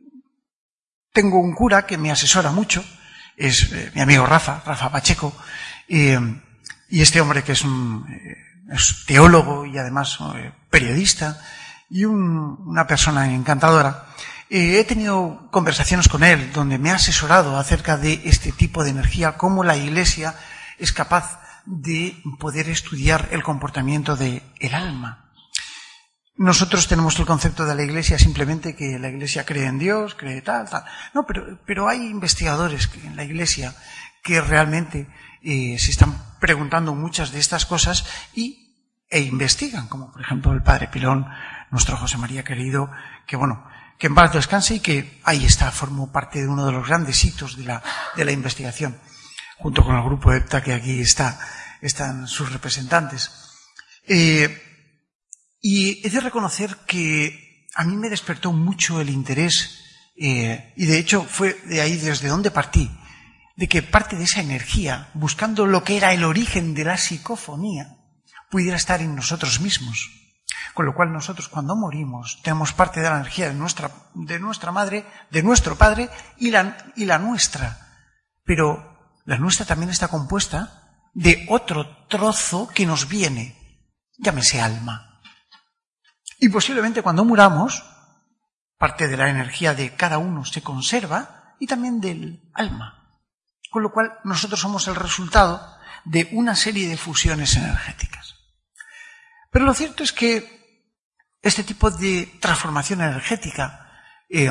tengo un cura que me asesora mucho, es eh, mi amigo Rafa, Rafa Pacheco, eh, y este hombre que es un eh, es teólogo y además eh, periodista y un, una persona encantadora. Eh, he tenido conversaciones con él donde me ha asesorado acerca de este tipo de energía, cómo la Iglesia es capaz de poder estudiar el comportamiento del alma. Nosotros tenemos el concepto de la Iglesia simplemente que la Iglesia cree en Dios, cree tal, tal. No, pero, pero hay investigadores en la Iglesia que realmente eh, se están preguntando muchas de estas cosas y, e investigan, como por ejemplo el Padre Pilón, nuestro José María querido, que bueno, que en paz descanse y que ahí está, formó parte de uno de los grandes hitos de la, de la investigación, junto con el grupo EPTA que aquí está, están sus representantes. Eh, y he de reconocer que a mí me despertó mucho el interés, eh, y de hecho fue de ahí desde donde partí, de que parte de esa energía, buscando lo que era el origen de la psicofonía, pudiera estar en nosotros mismos. Con lo cual nosotros cuando morimos tenemos parte de la energía de nuestra, de nuestra madre, de nuestro padre y la, y la nuestra. Pero la nuestra también está compuesta de otro trozo que nos viene, llámese alma. Y posiblemente cuando muramos, parte de la energía de cada uno se conserva y también del alma. Con lo cual nosotros somos el resultado de una serie de fusiones energéticas. Pero lo cierto es que este tipo de transformación energética, eh,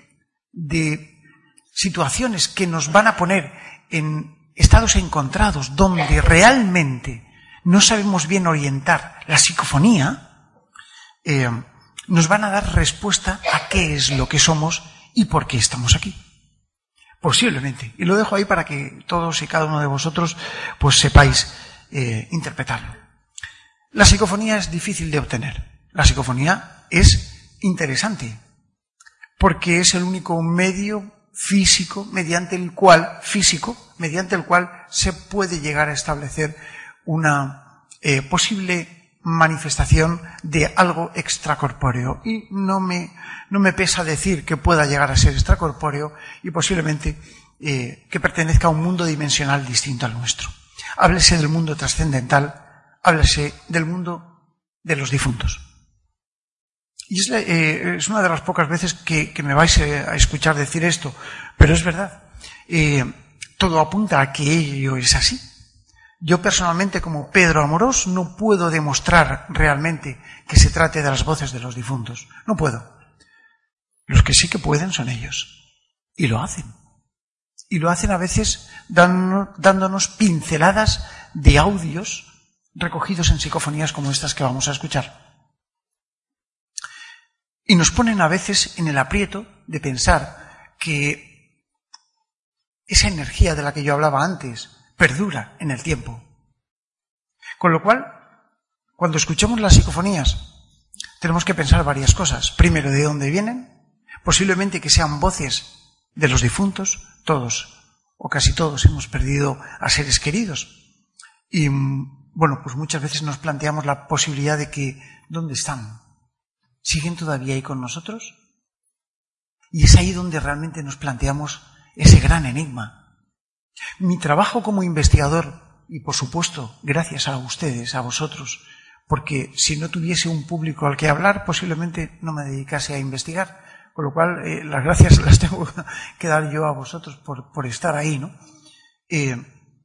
de situaciones que nos van a poner en estados encontrados donde realmente no sabemos bien orientar la psicofonía, eh, nos van a dar respuesta a qué es lo que somos y por qué estamos aquí. Posiblemente. Y lo dejo ahí para que todos y cada uno de vosotros pues sepáis eh, interpretarlo. La psicofonía es difícil de obtener. La psicofonía es interesante porque es el único medio físico mediante el cual, físico, mediante el cual se puede llegar a establecer una eh, posible manifestación de algo extracorpóreo. Y no me, no me pesa decir que pueda llegar a ser extracorpóreo y posiblemente eh, que pertenezca a un mundo dimensional distinto al nuestro. Háblese del mundo trascendental, háblese del mundo de los difuntos. Y es, eh, es una de las pocas veces que, que me vais a escuchar decir esto, pero es verdad. Eh, todo apunta a que ello es así. Yo personalmente, como Pedro Amorós, no puedo demostrar realmente que se trate de las voces de los difuntos. No puedo. Los que sí que pueden son ellos. Y lo hacen. Y lo hacen a veces dándonos pinceladas de audios recogidos en psicofonías como estas que vamos a escuchar. Y nos ponen a veces en el aprieto de pensar que esa energía de la que yo hablaba antes perdura en el tiempo. Con lo cual, cuando escuchamos las psicofonías, tenemos que pensar varias cosas. Primero, ¿de dónde vienen? Posiblemente que sean voces de los difuntos. Todos, o casi todos, hemos perdido a seres queridos. Y, bueno, pues muchas veces nos planteamos la posibilidad de que, ¿dónde están? ¿Siguen todavía ahí con nosotros? Y es ahí donde realmente nos planteamos ese gran enigma. Mi trabajo como investigador, y por supuesto, gracias a ustedes, a vosotros, porque si no tuviese un público al que hablar, posiblemente no me dedicase a investigar, con lo cual eh, las gracias las tengo que dar yo a vosotros por, por estar ahí, ¿no? Eh,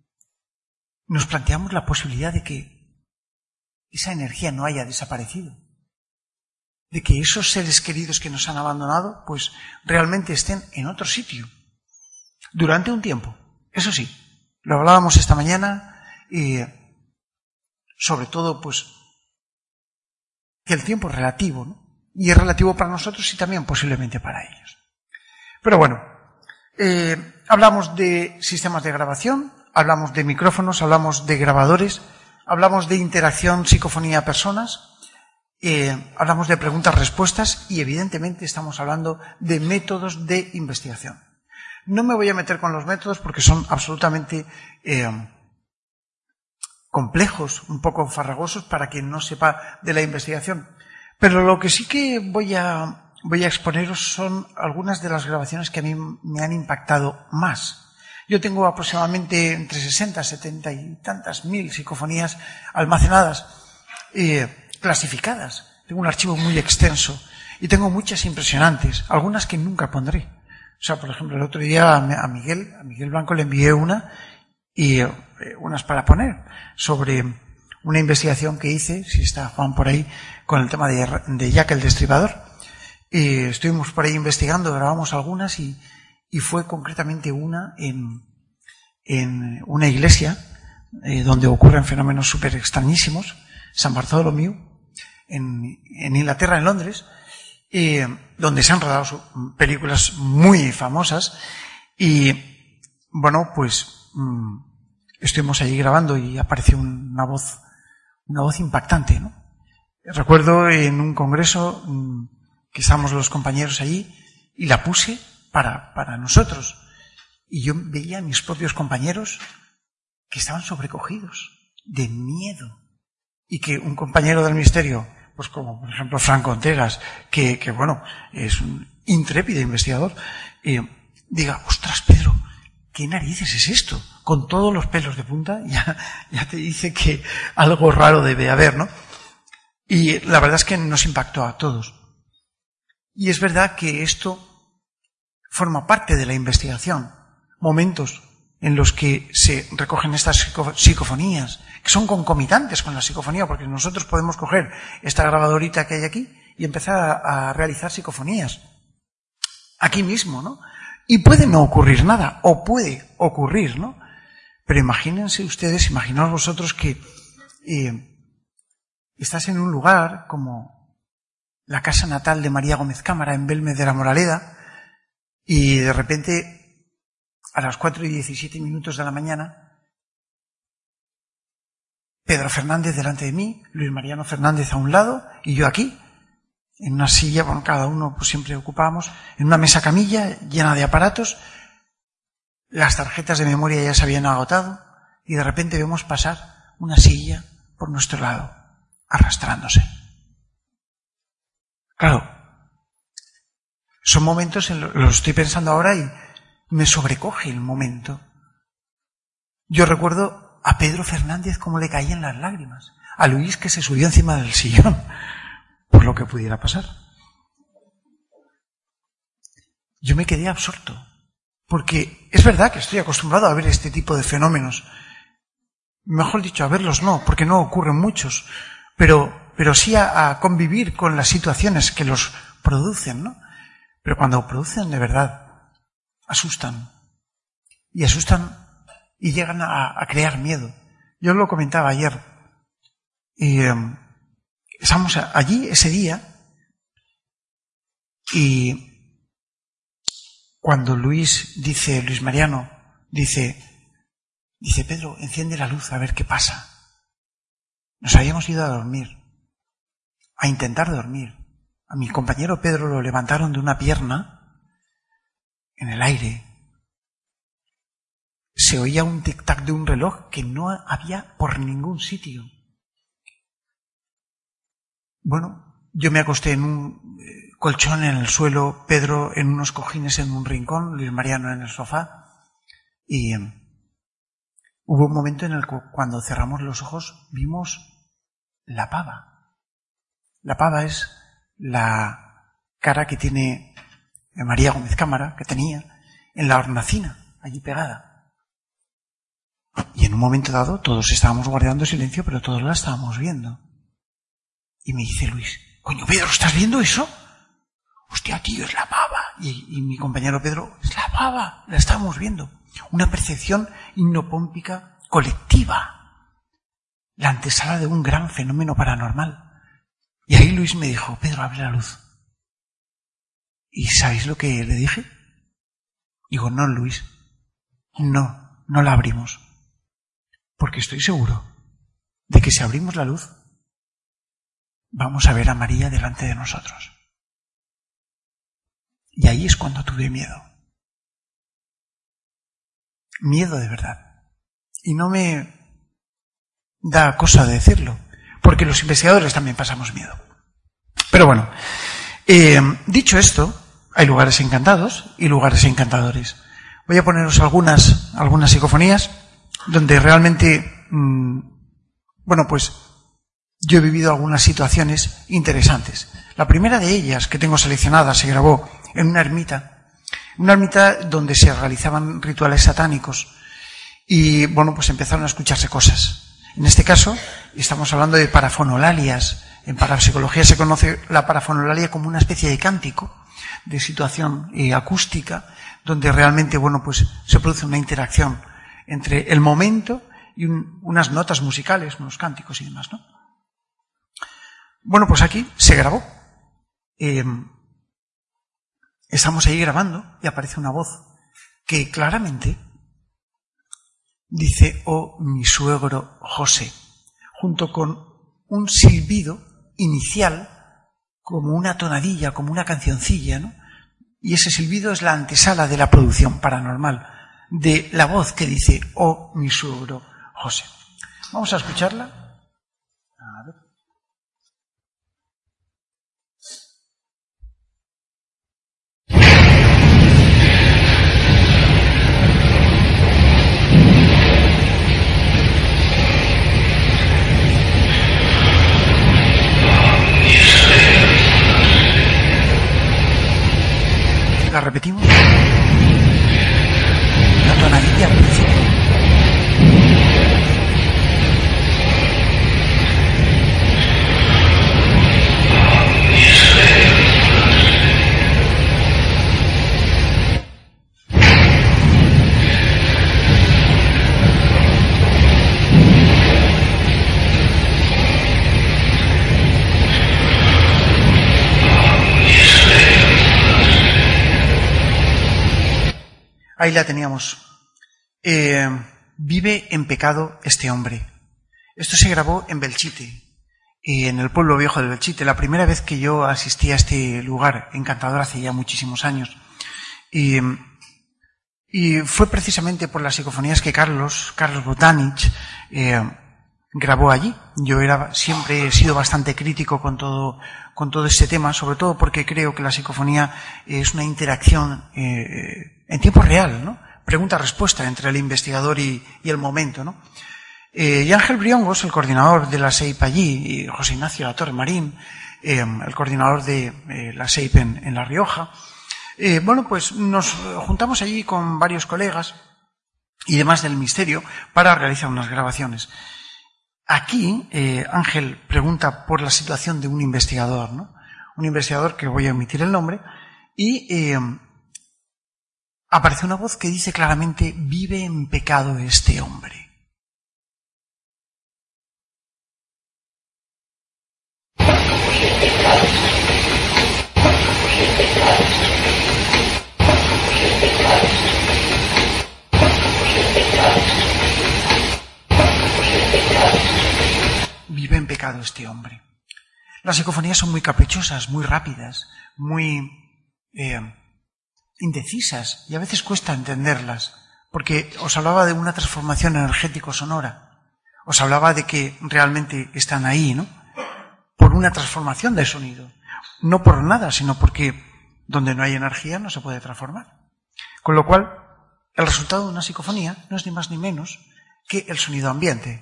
nos planteamos la posibilidad de que esa energía no haya desaparecido, de que esos seres queridos que nos han abandonado, pues realmente estén en otro sitio, durante un tiempo. Eso sí, lo hablábamos esta mañana, y sobre todo, pues, que el tiempo es relativo, ¿no? Y es relativo para nosotros y también posiblemente para ellos. Pero bueno, eh, hablamos de sistemas de grabación, hablamos de micrófonos, hablamos de grabadores, hablamos de interacción psicofonía-personas, eh, hablamos de preguntas-respuestas y evidentemente estamos hablando de métodos de investigación. No me voy a meter con los métodos porque son absolutamente eh, complejos, un poco farragosos para quien no sepa de la investigación. Pero lo que sí que voy a, voy a exponeros son algunas de las grabaciones que a mí me han impactado más. Yo tengo aproximadamente entre sesenta, setenta y tantas mil psicofonías almacenadas, eh, clasificadas. Tengo un archivo muy extenso y tengo muchas impresionantes, algunas que nunca pondré. O sea, por ejemplo, el otro día a Miguel, a Miguel Blanco le envié una y eh, unas para poner sobre una investigación que hice, si está Juan por ahí, con el tema de, de Jack el Destripador. Y estuvimos por ahí investigando, grabamos algunas y, y fue concretamente una en, en una iglesia eh, donde ocurren fenómenos súper extrañísimos, San Bartholomew, en, en Inglaterra, en Londres, eh, donde se han rodado películas muy famosas y, bueno, pues mmm, estuvimos allí grabando y apareció una voz, una voz impactante, ¿no? Recuerdo en un congreso mmm, que estábamos los compañeros allí y la puse para, para nosotros y yo veía a mis propios compañeros que estaban sobrecogidos de miedo y que un compañero del misterio, pues como por ejemplo Frank Contreras, que, que bueno, es un intrépido investigador, eh, diga, ostras Pedro, ¿qué narices es esto? Con todos los pelos de punta, ya, ya te dice que algo raro debe haber, ¿no? Y la verdad es que nos impactó a todos. Y es verdad que esto forma parte de la investigación, momentos en los que se recogen estas psicofonías, que son concomitantes con la psicofonía, porque nosotros podemos coger esta grabadorita que hay aquí y empezar a, a realizar psicofonías aquí mismo, ¿no? Y puede no ocurrir nada, o puede ocurrir, ¿no? Pero imagínense ustedes, imaginaos vosotros que eh, estás en un lugar como la casa natal de María Gómez Cámara, en Belmez de la Moraleda, y de repente a las cuatro y diecisiete minutos de la mañana, Pedro Fernández delante de mí, Luis Mariano Fernández a un lado y yo aquí, en una silla, bueno, cada uno pues siempre ocupábamos, en una mesa camilla llena de aparatos, las tarjetas de memoria ya se habían agotado y de repente vemos pasar una silla por nuestro lado, arrastrándose. Claro, son momentos, en los lo estoy pensando ahora y me sobrecoge el momento. Yo recuerdo a Pedro Fernández cómo le caían las lágrimas, a Luis que se subió encima del sillón, por lo que pudiera pasar. Yo me quedé absorto, porque es verdad que estoy acostumbrado a ver este tipo de fenómenos. Mejor dicho, a verlos no, porque no ocurren muchos, pero, pero sí a, a convivir con las situaciones que los producen, ¿no? Pero cuando producen de verdad, asustan, y asustan y llegan a, a crear miedo. Yo lo comentaba ayer, y eh, estamos allí ese día, y cuando Luis dice, Luis Mariano, dice, dice, Pedro, enciende la luz a ver qué pasa. Nos habíamos ido a dormir, a intentar dormir. A mi compañero Pedro lo levantaron de una pierna en el aire. Se oía un tic-tac de un reloj que no había por ningún sitio. Bueno, yo me acosté en un colchón en el suelo, Pedro en unos cojines en un rincón, Luis Mariano en el sofá, y eh, hubo un momento en el que cuando cerramos los ojos vimos la pava. La pava es la cara que tiene María Gómez Cámara, que tenía en la hornacina, allí pegada. Y en un momento dado todos estábamos guardando silencio, pero todos la estábamos viendo. Y me dice Luis, coño, Pedro, ¿estás viendo eso? Hostia, tío, es la pava. Y, y mi compañero Pedro, es la pava, la estamos viendo. Una percepción hipnopómpica colectiva. La antesala de un gran fenómeno paranormal. Y ahí Luis me dijo, Pedro, abre la luz. ¿Y sabéis lo que le dije? Digo, no, Luis, no, no la abrimos. Porque estoy seguro de que si abrimos la luz, vamos a ver a María delante de nosotros. Y ahí es cuando tuve miedo. Miedo de verdad. Y no me da cosa de decirlo, porque los investigadores también pasamos miedo. Pero bueno, eh, dicho esto, hay lugares encantados y lugares encantadores. Voy a poneros algunas, algunas psicofonías donde realmente, mmm, bueno, pues yo he vivido algunas situaciones interesantes. La primera de ellas que tengo seleccionada se grabó en una ermita, una ermita donde se realizaban rituales satánicos y, bueno, pues empezaron a escucharse cosas. En este caso, estamos hablando de parafonolalias. En parapsicología se conoce la parafonolalia como una especie de cántico, de situación eh, acústica, donde realmente, bueno, pues se produce una interacción entre el momento y un, unas notas musicales, unos cánticos y demás, ¿no? Bueno, pues aquí se grabó. Eh, estamos ahí grabando y aparece una voz que claramente dice, oh, mi suegro José, junto con un silbido inicial, como una tonadilla, como una cancioncilla, ¿no? Y ese silbido es la antesala de la producción paranormal, de la voz que dice, oh, mi suegro José. Vamos a escucharla. A ver. La repetimos. La tonadilla al principio. Ahí la teníamos. Eh, vive en pecado este hombre. Esto se grabó en Belchite, eh, en el pueblo viejo de Belchite. La primera vez que yo asistí a este lugar encantador hace ya muchísimos años. Y, y fue precisamente por las psicofonías que Carlos, Carlos Botanich, eh, grabó allí. Yo era, siempre he sido bastante crítico con todo, con todo este tema, sobre todo porque creo que la psicofonía es una interacción eh, en tiempo real, ¿no? Pregunta-respuesta entre el investigador y, y el momento, ¿no? Eh, y Ángel Briongos, el coordinador de la S E I P allí, y José Ignacio La Torre Marín, eh, el coordinador de eh, la S E I P en, en La Rioja, eh, bueno, pues nos juntamos allí con varios colegas y demás del misterio para realizar unas grabaciones. Aquí eh, Ángel pregunta por la situación de un investigador, ¿no? Un investigador que voy a omitir el nombre, y eh, aparece una voz que dice claramente, vive en pecado este hombre. Vive este hombre. Las psicofonías son muy caprichosas, muy rápidas, muy eh, indecisas y a veces cuesta entenderlas, porque os hablaba de una transformación energético-sonora, os hablaba de que realmente están ahí, ¿no? Por una transformación del sonido, no por nada, sino porque donde no hay energía no se puede transformar. Con lo cual, el resultado de una psicofonía no es ni más ni menos que el sonido ambiente.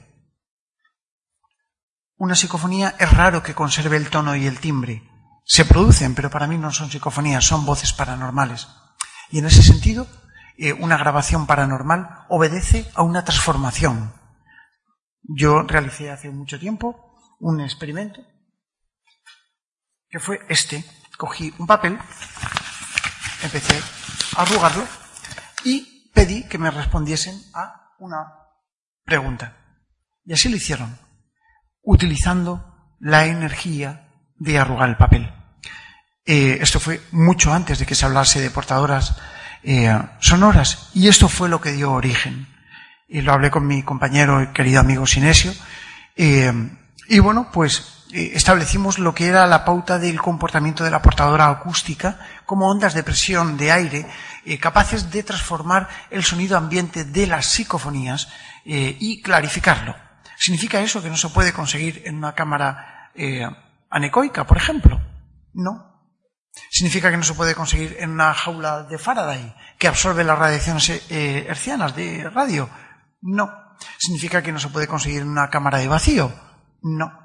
Una psicofonía es raro que conserve el tono y el timbre. Se producen, pero para mí no son psicofonías, son voces paranormales. Y en ese sentido, eh, una grabación paranormal obedece a una transformación. Yo realicé hace mucho tiempo un experimento que fue este. Cogí un papel, empecé a arrugarlo y pedí que me respondiesen a una pregunta. Y así lo hicieron, utilizando la energía de arrugar el papel. Eh, esto fue mucho antes de que se hablase de portadoras eh, sonoras, y esto fue lo que dio origen. Y lo hablé con mi compañero y querido amigo Sinesio, eh, y bueno, pues eh, establecimos lo que era la pauta del comportamiento de la portadora acústica como ondas de presión de aire eh, capaces de transformar el sonido ambiente de las psicofonías eh, y clarificarlo. ¿Significa eso que no se puede conseguir en una cámara eh, anecoica, por ejemplo? No. ¿Significa que no se puede conseguir en una jaula de Faraday que absorbe las radiaciones eh, hertzianas de radio? No. ¿Significa que no se puede conseguir en una cámara de vacío? No.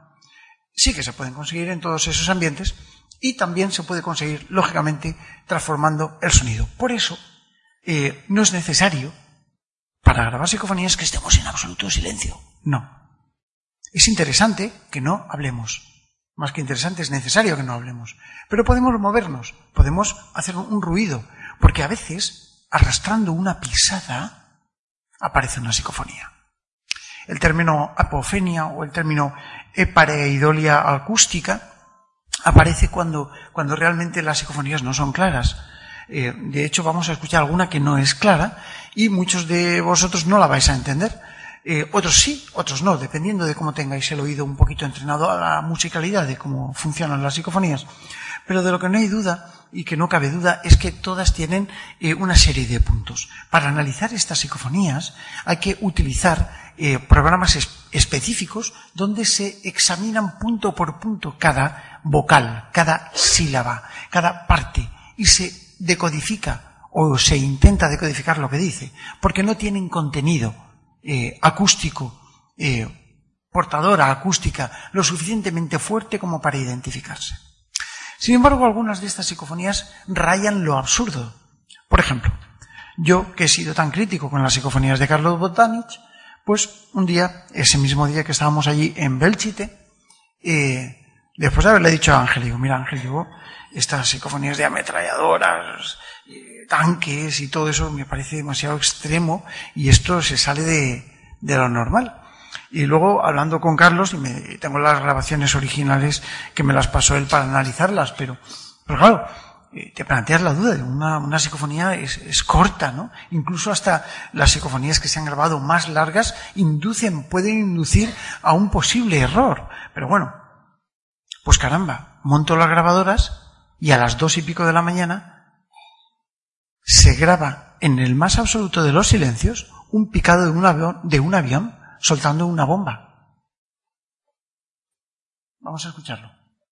Sí que se pueden conseguir en todos esos ambientes y también se puede conseguir, lógicamente, transformando el sonido. Por eso, eh, no es necesario, para grabar psicofonías, que estemos en absoluto silencio. No. Es interesante que no hablemos. Más que interesante, es necesario que no hablemos. Pero podemos movernos, podemos hacer un ruido, porque a veces, arrastrando una pisada, aparece una psicofonía. El término apofenia o el término pareidolia acústica aparece cuando, cuando realmente las psicofonías no son claras. Eh, de hecho, vamos a escuchar alguna que no es clara y muchos de vosotros no la vais a entender. Eh, otros sí, otros no, dependiendo de cómo tengáis el oído un poquito entrenado a la musicalidad, de cómo funcionan las psicofonías. Pero de lo que no hay duda, y que no cabe duda, es que todas tienen eh, una serie de puntos. Para analizar estas psicofonías hay que utilizar eh, programas es específicos donde se examinan punto por punto cada vocal, cada sílaba, cada parte, y se decodifica o se intenta decodificar lo que dice, porque no tienen contenido Eh, acústico, eh, portadora acústica, lo suficientemente fuerte como para identificarse. Sin embargo, algunas de estas psicofonías rayan lo absurdo. Por ejemplo, yo, que he sido tan crítico con las psicofonías de Carlos Bogdanich, pues un día, ese mismo día que estábamos allí en Belchite, eh, después de haberle dicho a Ángel, digo, mira Ángel, yo, estas psicofonías de ametralladoras, tanques y todo eso me parece demasiado extremo y esto se sale de, de lo normal. Y luego, hablando con Carlos, y me, tengo las grabaciones originales que me las pasó él para analizarlas, pero, pero claro, te planteas la duda de una, una psicofonía es, es corta, ¿no? Incluso hasta las psicofonías que se han grabado más largas inducen, pueden inducir a un posible error. Pero bueno, pues caramba, monto las grabadoras y a las dos y pico de la mañana se graba en el más absoluto de los silencios un picado de un avión, de un avión soltando una bomba. Vamos a escucharlo.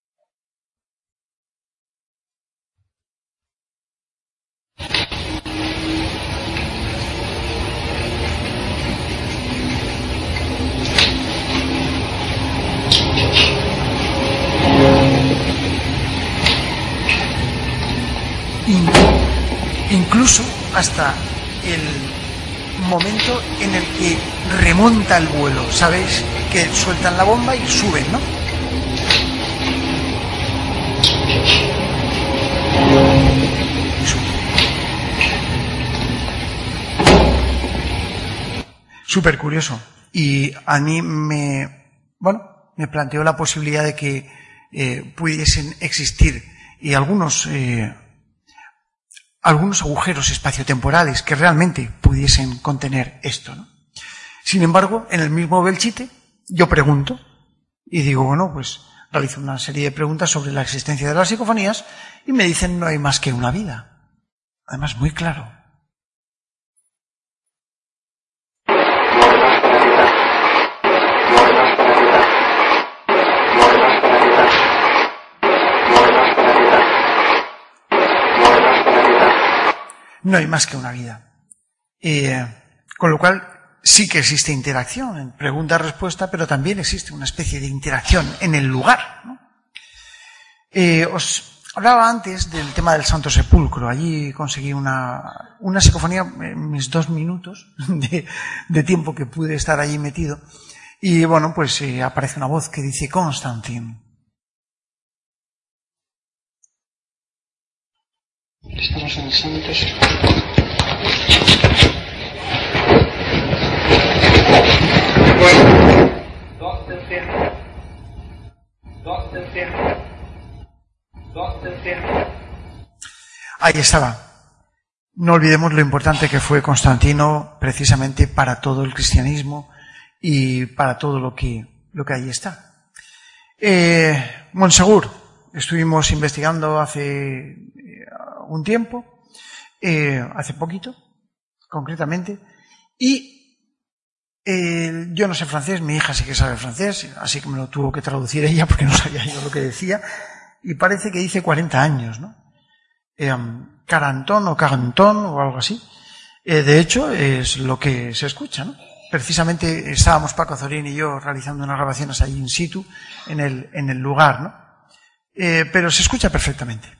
Incluso hasta el momento en el que remonta el vuelo, ¿sabéis? Que sueltan la bomba y suben, ¿no? Y suben. Súper curioso. Y a mí me, bueno, me planteó la posibilidad de que eh, pudiesen existir y algunos eh, algunos agujeros espaciotemporales que realmente pudiesen contener esto, ¿no? Sin embargo, en el mismo Belchite, yo pregunto, Y digo, bueno, pues realizo una serie de preguntas sobre la existencia de las psicofonías y me dicen no hay más que una vida. Además, muy claro. No hay más que una vida. Eh, con lo cual, sí que existe interacción en pregunta-respuesta, pero también existe una especie de interacción en el lugar, ¿no? Eh, os hablaba antes del tema del Santo Sepulcro. Allí conseguí una, una psicofonía en mis dos minutos de, de tiempo que pude estar allí metido. Y bueno, pues eh, aparece una voz que dice Constantin. Estamos en el Santo Sepulcro. Dos terceros. Dos terceros. Dos terceros. Ahí estaba. No olvidemos lo importante que fue Constantino precisamente para todo el cristianismo y para todo lo que, lo que ahí está. Eh, Monsegur, estuvimos investigando hace un tiempo, eh, hace poquito, concretamente, y eh, yo no sé francés, mi hija sí que sabe francés, así que me lo tuvo que traducir ella porque no sabía yo lo que decía, y parece que dice cuarenta años, ¿no? Eh, Carantón o Carantón o algo así. Eh, de hecho, es lo que se escucha, ¿no? Precisamente estábamos Paco Zorín y yo realizando unas grabaciones ahí in situ, en el, en el lugar, ¿no? Eh, pero se escucha perfectamente.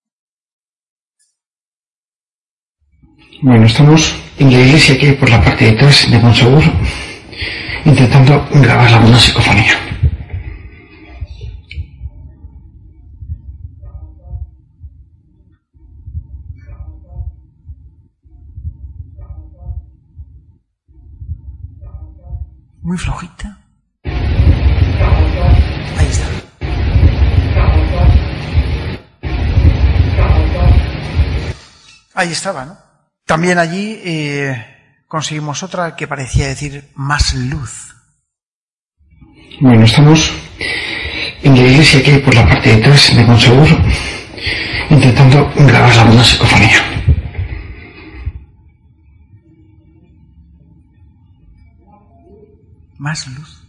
Bueno, estamos en la iglesia que hay por la parte de atrás de Monsegur, intentando grabar alguna psicofonía. Muy flojita. Ahí está. Ahí estaba, ¿no? También allí eh, conseguimos otra que parecía decir más luz. Bueno, estamos en la iglesia que hay por la parte de atrás de Monsegur, intentando grabar alguna psicofonía. Más luz.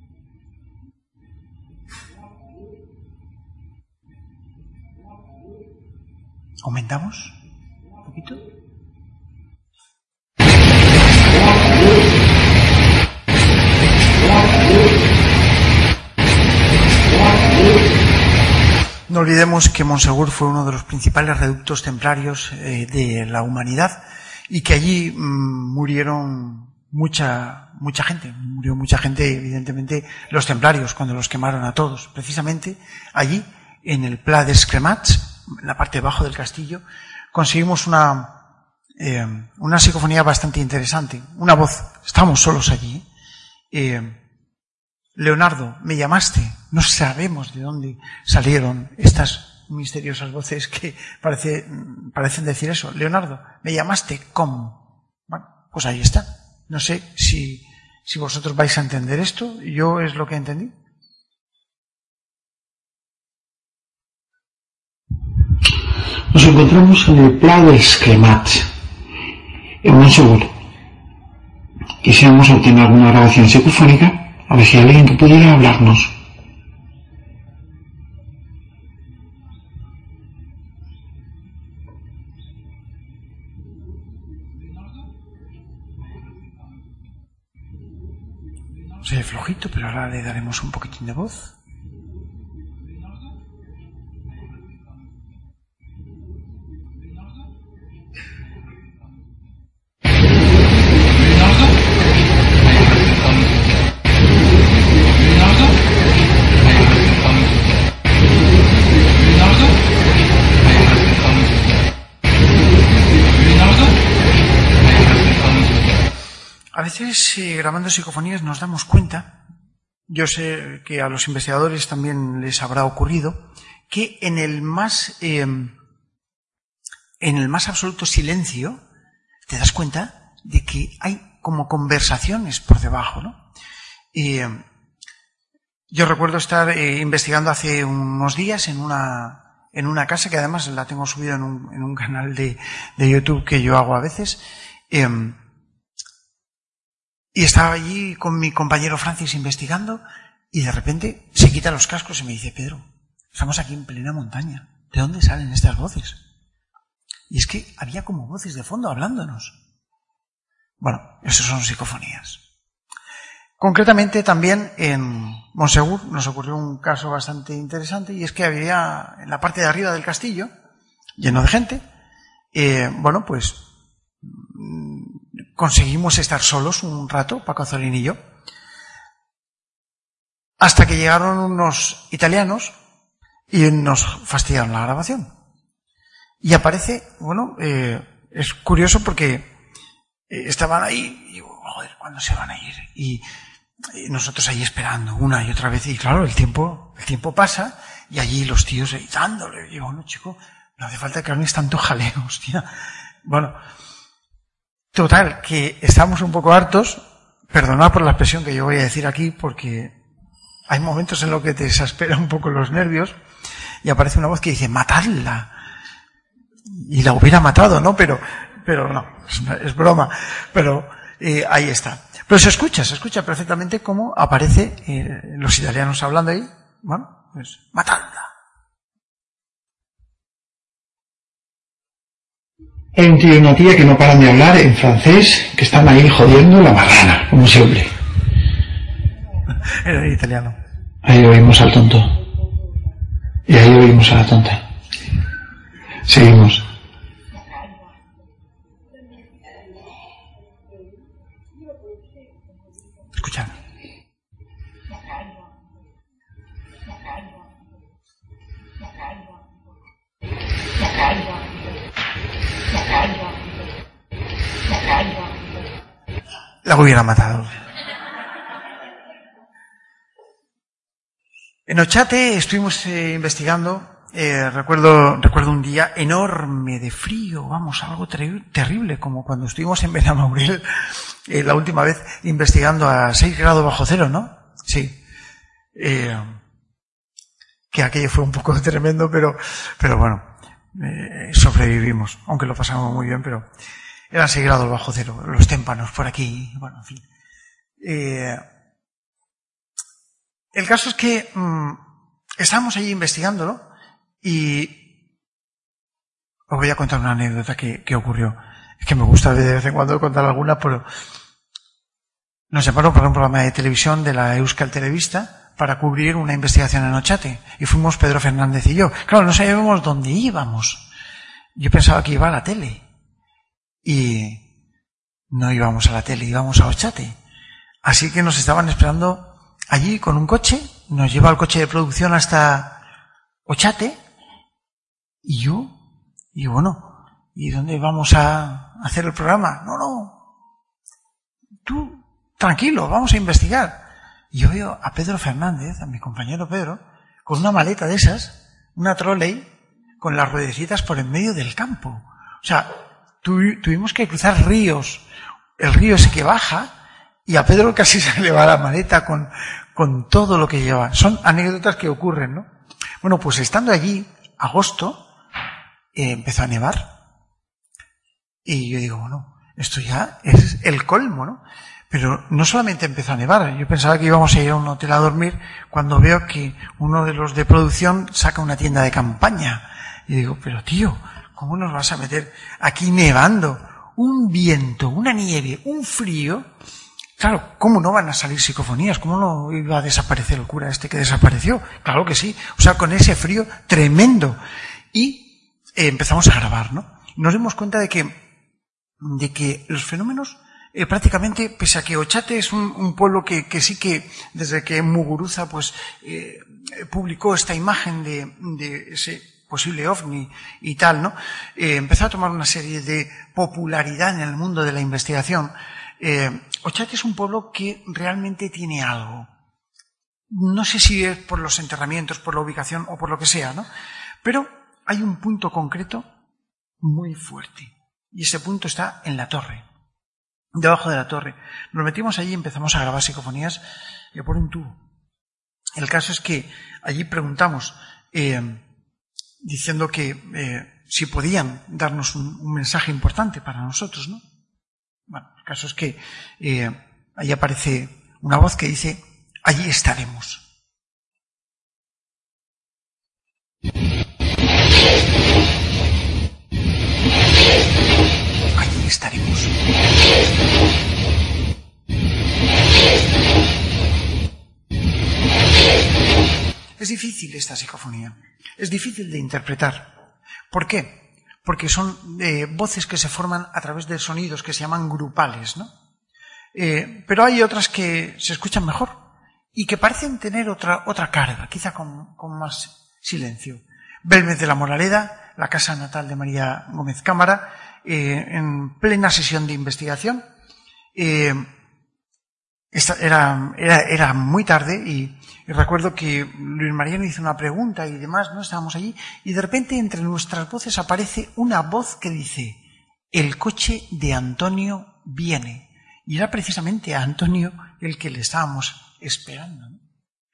¿Aumentamos un poquito? No olvidemos que Monsegur fue uno de los principales reductos templarios eh, de la humanidad y que allí mmm, murieron mucha mucha gente, murió mucha gente, evidentemente, los templarios cuando los quemaron a todos. Precisamente allí, en el Pla des Cremats, en la parte de abajo del castillo, conseguimos una eh, una psicofonía bastante interesante, una voz. Estábamos solos allí. Eh, Leonardo, me llamaste. No sabemos de dónde salieron estas misteriosas voces que parece, parecen decir eso. Leonardo, me llamaste, ¿cómo? Bueno, pues ahí está. No sé si, si vosotros vais a entender esto. Yo es lo que entendí. Nos encontramos en el Pla des Cremats, en Monsegur. Quisiéramos obtener alguna grabación psicofónica. A ver si hay alguien que pudiera hablarnos. Se ve flojito, pero ahora le daremos un poquitín de voz. A veces, eh, grabando psicofonías, nos damos cuenta, yo sé que a los investigadores también les habrá ocurrido, que en el más, eh, en el más absoluto silencio, te das cuenta de que hay como conversaciones por debajo, ¿no? Eh, Yo recuerdo estar eh, investigando hace unos días en una, en una casa, que además la tengo subida en un, en un canal de, de YouTube que yo hago a veces, eh, y estaba allí con mi compañero Francis investigando, y de repente se quita los cascos y me dice: Pedro, estamos aquí en plena montaña, ¿de dónde salen estas voces? Y es que había como voces de fondo hablándonos. Bueno, eso son psicofonías. Concretamente también en Monsegur nos ocurrió un caso bastante interesante, y es que había en la parte de arriba del castillo, lleno de gente, eh, bueno, pues conseguimos estar solos un rato, Paco Zolín y yo, hasta que llegaron unos italianos y nos fastidiaron la grabación. Y aparece, bueno, eh, es curioso porque eh, estaban ahí y digo, joder, ¿cuándo se van a ir? Y Y nosotros ahí esperando una y otra vez, y claro, el tiempo, el tiempo pasa, y allí los tíos ahí dándole. Y digo, no, chico, no hace falta que hagáis tanto jaleo, hostia. Bueno, total, que estamos un poco hartos, perdonad por la expresión que yo voy a decir aquí, porque hay momentos en los que te exaspera un poco los nervios, y aparece una voz que dice, matadla. Y la hubiera matado, ¿no? Pero, pero no, es, es broma, pero eh, ahí está. Pero se escucha, se escucha perfectamente cómo aparece eh, los italianos hablando ahí. Bueno, pues, matadla. Hay un tío y una tía que no paran de hablar en francés, que están ahí jodiendo la marrana, como siempre. Era italiano. Ahí oímos al tonto. Y ahí oímos a la tonta. Seguimos. Escuchad. La hubiera matado. En Ochate estuvimos eh, investigando. Eh, recuerdo, recuerdo un día enorme de frío, vamos, algo ter- terrible, como cuando estuvimos en Benamaurel eh, la última vez investigando a seis grados bajo cero, ¿no? Sí. Eh, que aquello fue un poco tremendo, pero, pero bueno, eh, sobrevivimos, aunque lo pasamos muy bien, pero eran seis grados bajo cero, los témpanos por aquí, bueno, en fin. Eh, el caso es que mmm, estábamos allí investigándolo. Y os voy a contar una anécdota que, que ocurrió. Es que me gusta de vez en cuando contar alguna, pero nos llamaron para un programa de televisión de la Euskal Televista para cubrir una investigación en Ochate. Y fuimos Pedro Fernández y yo. Claro, no sabíamos dónde íbamos. Yo pensaba que iba a la tele. Y no íbamos a la tele, íbamos a Ochate. Así que nos estaban esperando allí con un coche. Nos lleva el coche de producción hasta Ochate. Y yo, y bueno, ¿y dónde vamos a hacer el programa? No, no, tú, tranquilo, vamos a investigar. Y yo veo a Pedro Fernández, a mi compañero Pedro, con una maleta de esas, una trolley, con las ruedecitas por en medio del campo. O sea, tu, tuvimos que cruzar ríos, el río ese que baja, y a Pedro casi se le va la maleta con, con todo lo que lleva. Son anécdotas que ocurren, ¿no? Bueno, pues estando allí, agosto, Eh, empezó a nevar. Y yo digo, bueno, esto ya es el colmo, ¿no? Pero no solamente empezó a nevar, yo pensaba que íbamos a ir a un hotel a dormir cuando veo que uno de los de producción saca una tienda de campaña. Y digo, pero tío, ¿cómo nos vas a meter aquí nevando? Un viento, una nieve, un frío. Claro, ¿cómo no van a salir psicofonías? ¿Cómo no iba a desaparecer el cura este que desapareció? Claro que sí. O sea, con ese frío tremendo. Y Eh, empezamos a grabar, ¿no? Nos dimos cuenta de que, de que los fenómenos, eh, prácticamente, pese a que Ochate es un, un pueblo que, que sí que, desde que Muguruza, pues, eh, publicó esta imagen de, de ese posible ovni y tal, ¿no? Eh, empezó a tomar una serie de popularidad en el mundo de la investigación. Eh, Ochate es un pueblo que realmente tiene algo. No sé si es por los enterramientos, por la ubicación o por lo que sea, ¿no? Pero hay un punto concreto muy fuerte. Y ese punto está en la torre. Debajo de la torre. Nos metimos allí y empezamos a grabar psicofonías por un tubo. El caso es que allí preguntamos, eh, diciendo que eh, si podían darnos un, un mensaje importante para nosotros, ¿no? Bueno, el caso es que eh, ahí aparece una voz que dice, allí estaremos. Allí estaremos. Es difícil esta psicofonía, es difícil de interpretar. ¿Por qué? Porque son eh, voces que se forman a través de sonidos que se llaman grupales, ¿no? Eh, pero hay otras que se escuchan mejor y que parecen tener otra, otra carga, quizá con, con más silencio. Belmez de la Moraleda, la casa natal de María Gómez Cámara, eh, en plena sesión de investigación. Eh, esta, era, era, era muy tarde y, y recuerdo que Luis Mariano hizo una pregunta y demás, ¿no? Estábamos allí y de repente entre nuestras voces aparece una voz que dice, el coche de Antonio viene. Y era precisamente a Antonio el que le estábamos esperando, ¿no?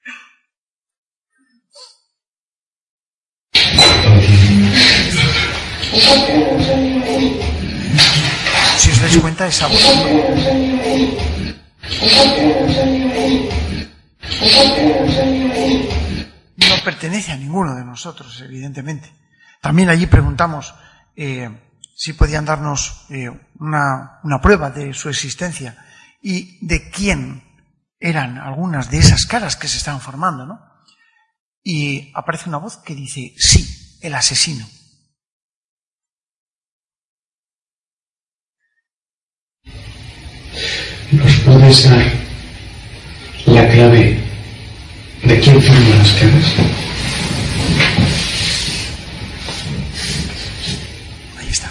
Si os dais cuenta, esa voz no pertenece a ninguno de nosotros, evidentemente. También allí preguntamos eh, si podían darnos eh, una, una prueba de su existencia y de quién eran algunas de esas caras que se estaban formando, ¿no? Y aparece una voz que dice, sí, el asesino. ¿Nos puedes dar la clave de quién forma las caras? Ahí está.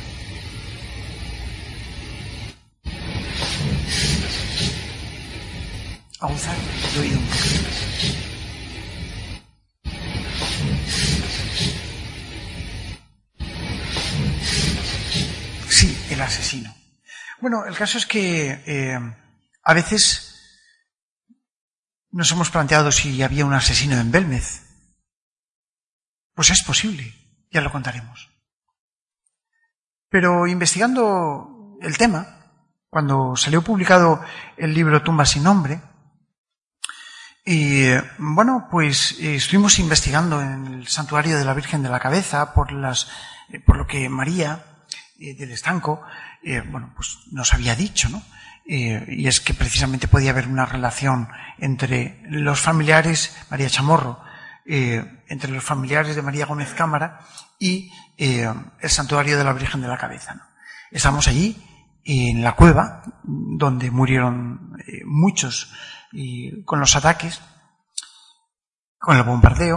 Aguzar el oído un poquito. Sí, el asesino. Bueno, el caso es que eh, a veces nos hemos planteado si había un asesino en Belmez. Pues es posible, ya lo contaremos. Pero investigando el tema, cuando salió publicado el libro Tumba sin nombre, y bueno, pues eh, estuvimos investigando en el santuario de la Virgen de la Cabeza por las, eh, por lo que María eh, del Estanco, eh, bueno, pues nos había dicho, ¿no? Eh, y es que precisamente podía haber una relación entre los familiares, María Chamorro, eh, entre los familiares de María Gómez Cámara y eh, el santuario de la Virgen de la Cabeza, ¿no? Estamos allí, en la cueva, donde murieron eh, muchos y con los ataques, con el bombardeo,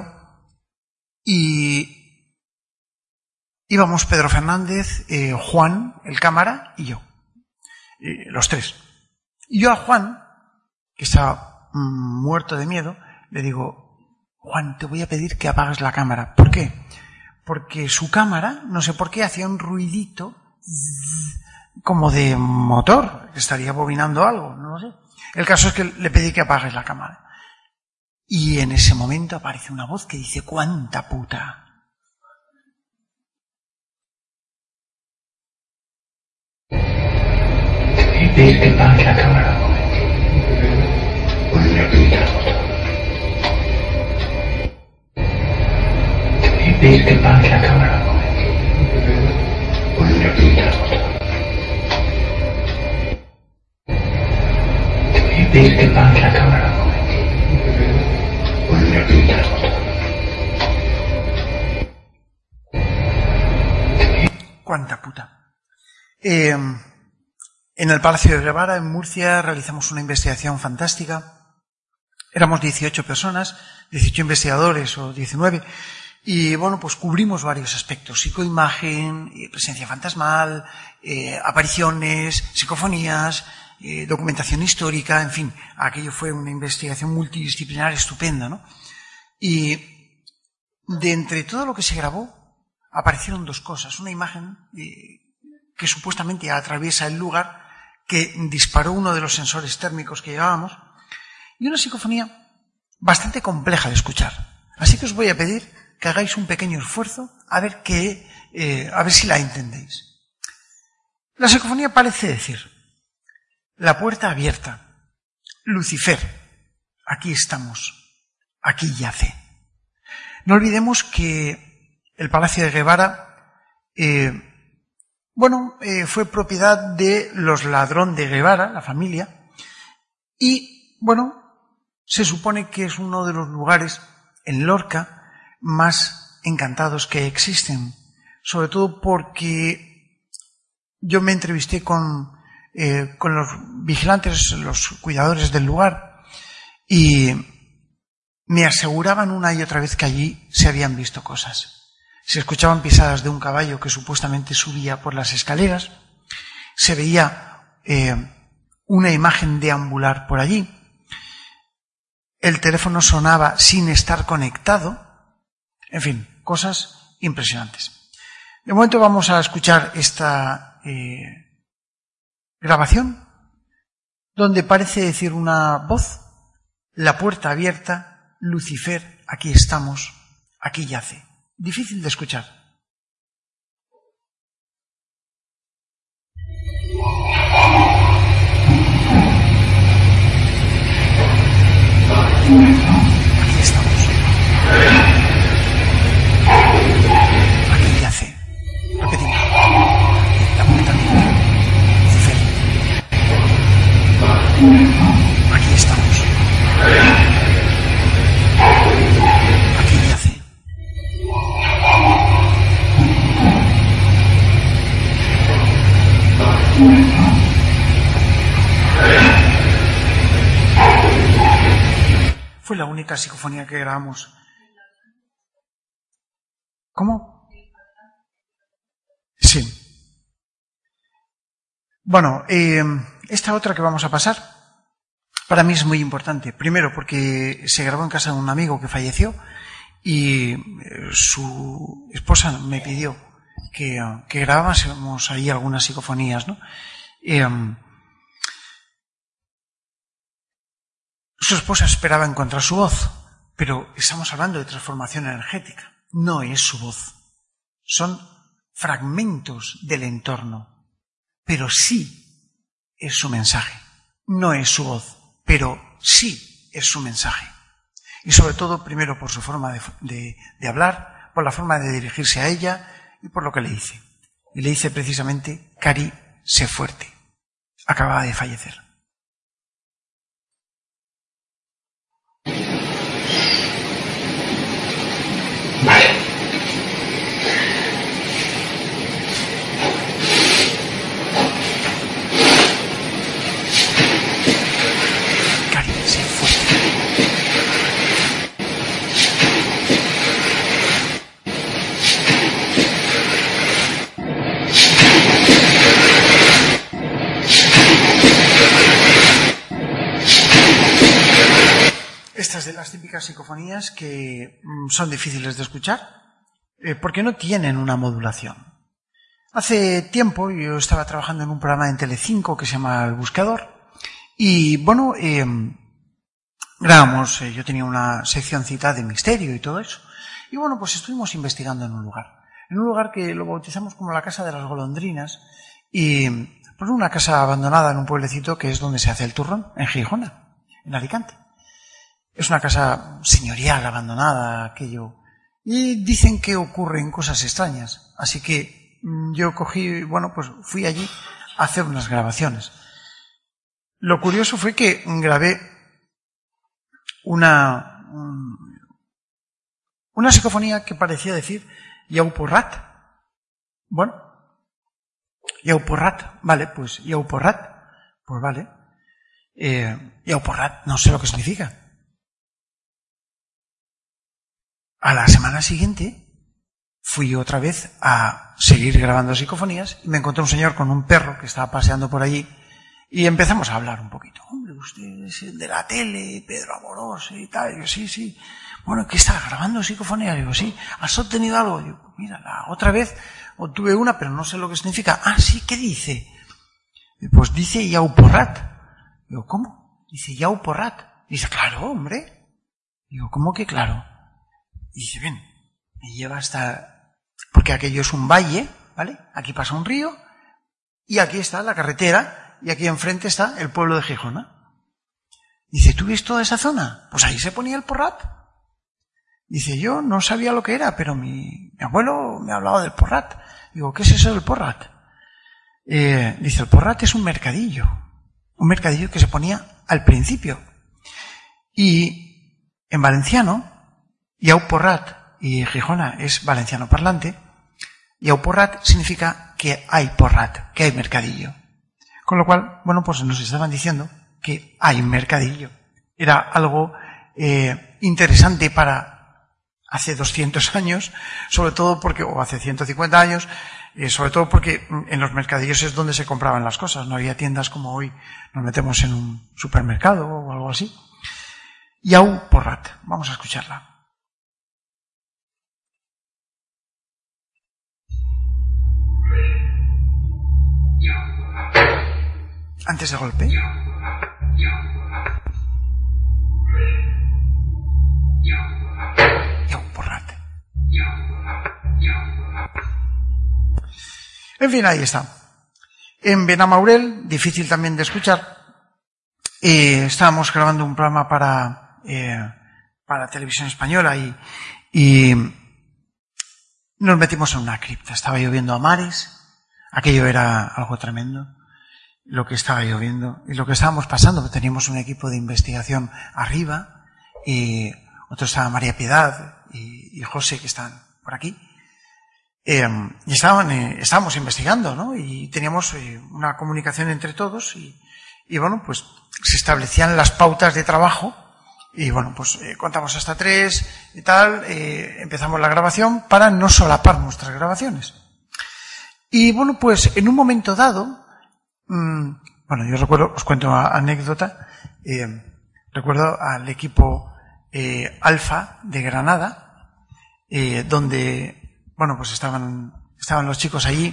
y íbamos Pedro Fernández, eh, Juan, el cámara, y yo, eh, los tres. Y yo a Juan, que estaba mm, muerto de miedo, le digo, Juan, te voy a pedir que apagues la cámara. ¿Por qué? Porque su cámara, no sé por qué, hacía un ruidito como de motor, que estaría bobinando algo, no lo sé. El caso es que le pedí que apagues la cámara. Y en ese momento aparece una voz que dice, ¡cuánta puta! Y pedir que apague la cámara. Con una puta. Y pedir que apague la cámara. Con una puta. Y pedir que apague la cámara. Con una puta. ¡Cuánta puta! Eh, en el Palacio de Guevara, en Murcia, realizamos una investigación fantástica. Éramos dieciocho personas, dieciocho investigadores o diecinueve, y bueno, pues cubrimos varios aspectos: psicoimagen, eh, presencia fantasmal, eh, apariciones, psicofonías, eh, documentación histórica, en fin, aquello fue una investigación multidisciplinar estupenda, ¿no? Y de entre todo lo que se grabó, aparecieron dos cosas. Una imagen eh, que supuestamente atraviesa el lugar, que disparó uno de los sensores térmicos que llevábamos, y una psicofonía bastante compleja de escuchar. Así que os voy a pedir que hagáis un pequeño esfuerzo a ver que, eh, a ver si la entendéis. La psicofonía parece decir: la puerta abierta, Lucifer, aquí estamos, aquí yace. No olvidemos que el Palacio de Guevara, eh, bueno, eh, fue propiedad de los Ladrón de Guevara, la familia, y, bueno, se supone que es uno de los lugares en Lorca más encantados que existen, sobre todo porque yo me entrevisté con, eh, con los vigilantes, los cuidadores del lugar, y me aseguraban una y otra vez que allí se habían visto cosas. Se escuchaban pisadas de un caballo que supuestamente subía por las escaleras, se veía eh, una imagen deambular por allí, el teléfono sonaba sin estar conectado, en fin, cosas impresionantes. De momento vamos a escuchar esta eh, grabación, donde parece decir una voz: la puerta abierta, Lucifer, aquí estamos, aquí yace. Difícil de escuchar. Aquí estamos. Aquí yace. Repetimos. La puerta abierta, Lucifer. Aquí estamos. Aquí yace. Fue la única psicofonía que grabamos. ¿Cómo? Sí. Bueno, eh, esta otra que vamos a pasar, para mí es muy importante. Primero porque se grabó en casa de un amigo que falleció y su esposa me pidió que, que grabásemos ahí algunas psicofonías, ¿no? Eh, su esposa esperaba encontrar su voz, pero estamos hablando de transformación energética. No es su voz. Son fragmentos del entorno, pero sí es su mensaje. No es su voz, pero sí es su mensaje. Y sobre todo, primero, por su forma de, de, de hablar, por la forma de dirigirse a ella y por lo que le dice. Y le dice precisamente: Cari, sé fuerte. Acababa de fallecer. Vale. Cari, sé fuerte. Estas de las típicas psicofonías que mm, son difíciles de escuchar eh, porque no tienen una modulación. Hace tiempo yo estaba trabajando en un programa en Telecinco que se llama El Buscador y bueno, eh, grabamos, eh, yo tenía una seccioncita de misterio y todo eso y bueno, pues estuvimos investigando en un lugar, en un lugar que lo bautizamos como la Casa de las Golondrinas y por una casa abandonada en un pueblecito que es donde se hace el turrón, en Gijona, en Alicante. Es una casa señorial, abandonada, aquello. Y dicen que ocurren cosas extrañas. Así que yo cogí, bueno, pues fui allí a hacer unas grabaciones. Lo curioso fue que grabé una, una psicofonía que parecía decir Yauporrat. Bueno, Yauporrat, vale, pues Yauporrat, pues vale. Eh, Yauporrat, no sé lo que significa. A la semana siguiente fui otra vez a seguir grabando psicofonías y me encontré un señor con un perro que estaba paseando por allí y empezamos a hablar un poquito. Hombre, usted es el de la tele, Pedro Amorós y tal. Y yo, sí, sí. Bueno, ¿qué está grabando psicofonías? Digo, sí. ¿Has obtenido algo? Digo, mira, la otra vez obtuve una, pero no sé lo que significa. Ah, sí, ¿qué dice? Y pues dice Yauporrat. Digo, ¿cómo? Dice Yauporrat. Dice, claro, hombre. Digo, ¿cómo que claro? Y dice, ven, me lleva hasta... Porque aquello es un valle, ¿vale? Aquí pasa un río y aquí está la carretera y aquí enfrente está el pueblo de Gijona. Dice, ¿tú ves toda esa zona? Pues ahí se ponía el Porrat. Dice, yo no sabía lo que era, pero mi, mi abuelo me ha hablado del Porrat. Digo, ¿qué es eso del Porrat? Eh, dice, el Porrat es un mercadillo. Un mercadillo que se ponía al principio. Y en valenciano, Iau Porrat, y Gijona es valenciano parlante, Iau Porrat significa que hay Porrat, que hay mercadillo. Con lo cual, bueno, pues nos estaban diciendo que hay mercadillo. Era algo eh, interesante para hace doscientos años, sobre todo porque, o hace ciento cincuenta años, eh, sobre todo porque en los mercadillos es donde se compraban las cosas, no había tiendas como hoy nos metemos en un supermercado o algo así. Iau Porrat, vamos a escucharla. Antes del golpe. Iau Porrat. En fin, ahí está. En Benamaurel, difícil también de escuchar, eh, estábamos grabando un programa para, eh, para Televisión Española y, y nos metimos en una cripta. Estaba lloviendo a mares, aquello era algo tremendo, lo que estaba lloviendo y lo que estábamos pasando. Teníamos un equipo de investigación arriba y otro estaba María Piedad y, y José, que están por aquí. Eh, y estaban, eh, estábamos investigando, ¿no? Y teníamos eh, una comunicación entre todos y, y, bueno, pues se establecían las pautas de trabajo y, bueno, pues eh, contamos hasta tres y tal, eh, empezamos la grabación para no solapar nuestras grabaciones. Y, bueno, pues en un momento dado, mmm, bueno, yo recuerdo, os cuento una anécdota, eh, recuerdo al equipo eh, Alfa de Granada, eh, donde... Bueno, pues estaban, estaban los chicos allí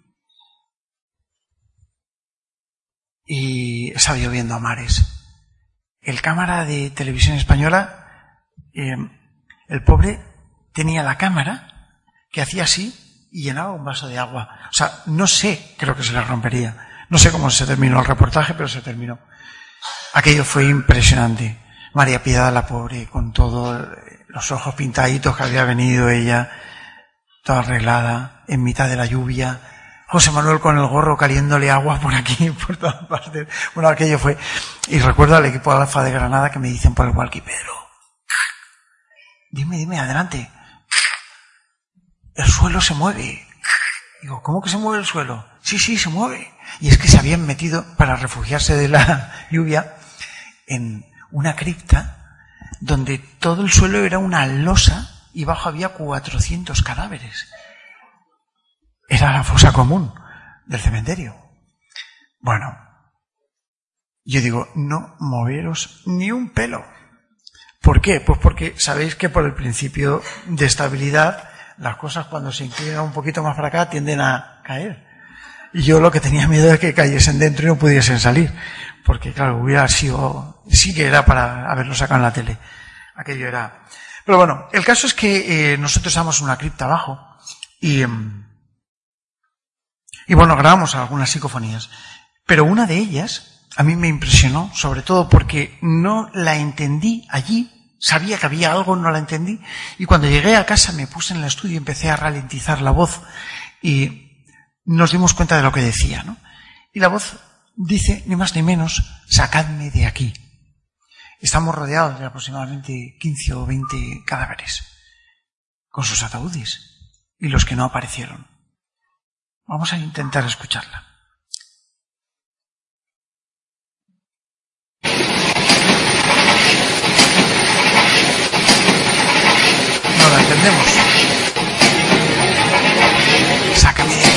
y estaba lloviendo a mares. El cámara de Televisión Española, eh, el pobre tenía la cámara que hacía así y llenaba un vaso de agua. O sea, no sé, creo que se le rompería. No sé cómo se terminó el reportaje, pero se terminó. Aquello fue impresionante. María Piedad, la pobre, con todos los ojos pintaditos que había venido ella, toda arreglada, en mitad de la lluvia. José Manuel con el gorro cayéndole agua por aquí, por todas partes. Bueno, aquello fue... Y recuerdo al equipo de Alfa de Granada que me dicen por el walkie, Pedro, dime, dime, adelante. El suelo se mueve. Digo, ¿cómo que se mueve el suelo? Sí, sí, se mueve. Y es que se habían metido, para refugiarse de la lluvia, en una cripta donde todo el suelo era una losa y bajo había cuatrocientos cadáveres. Era la fosa común del cementerio. Bueno, yo digo, no moveros ni un pelo. ¿Por qué? Pues porque sabéis que por el principio de estabilidad, las cosas cuando se inclinan un poquito más para acá tienden a caer. Y yo lo que tenía miedo es que cayesen dentro y no pudiesen salir. Porque claro, hubiera sido, sí que era para haberlo sacado en la tele. Aquello era... Pero bueno, el caso es que eh, nosotros estábamos en una cripta abajo y, y bueno, grabamos algunas psicofonías. Pero una de ellas a mí me impresionó, sobre todo porque no la entendí allí, sabía que había algo, no la entendí. Y cuando llegué a casa me puse en el estudio y empecé a ralentizar la voz y nos dimos cuenta de lo que decía, ¿no? Y la voz dice, ni más ni menos, sacadme de aquí. Estamos rodeados de aproximadamente quince o veinte cadáveres, con sus ataúdes, y los que no aparecieron. Vamos a intentar escucharla. No la entendemos. Sácame de aquí.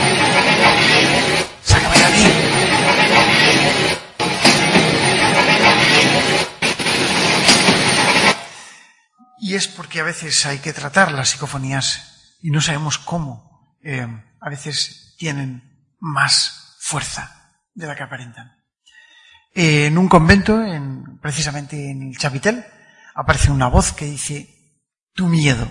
Sácame de aquí. Y es porque a veces hay que tratar las psicofonías y no sabemos cómo. Eh, a veces tienen más fuerza de la que aparentan. Eh, en un convento, en, precisamente en el Chapitel, aparece una voz que dice, tu miedo.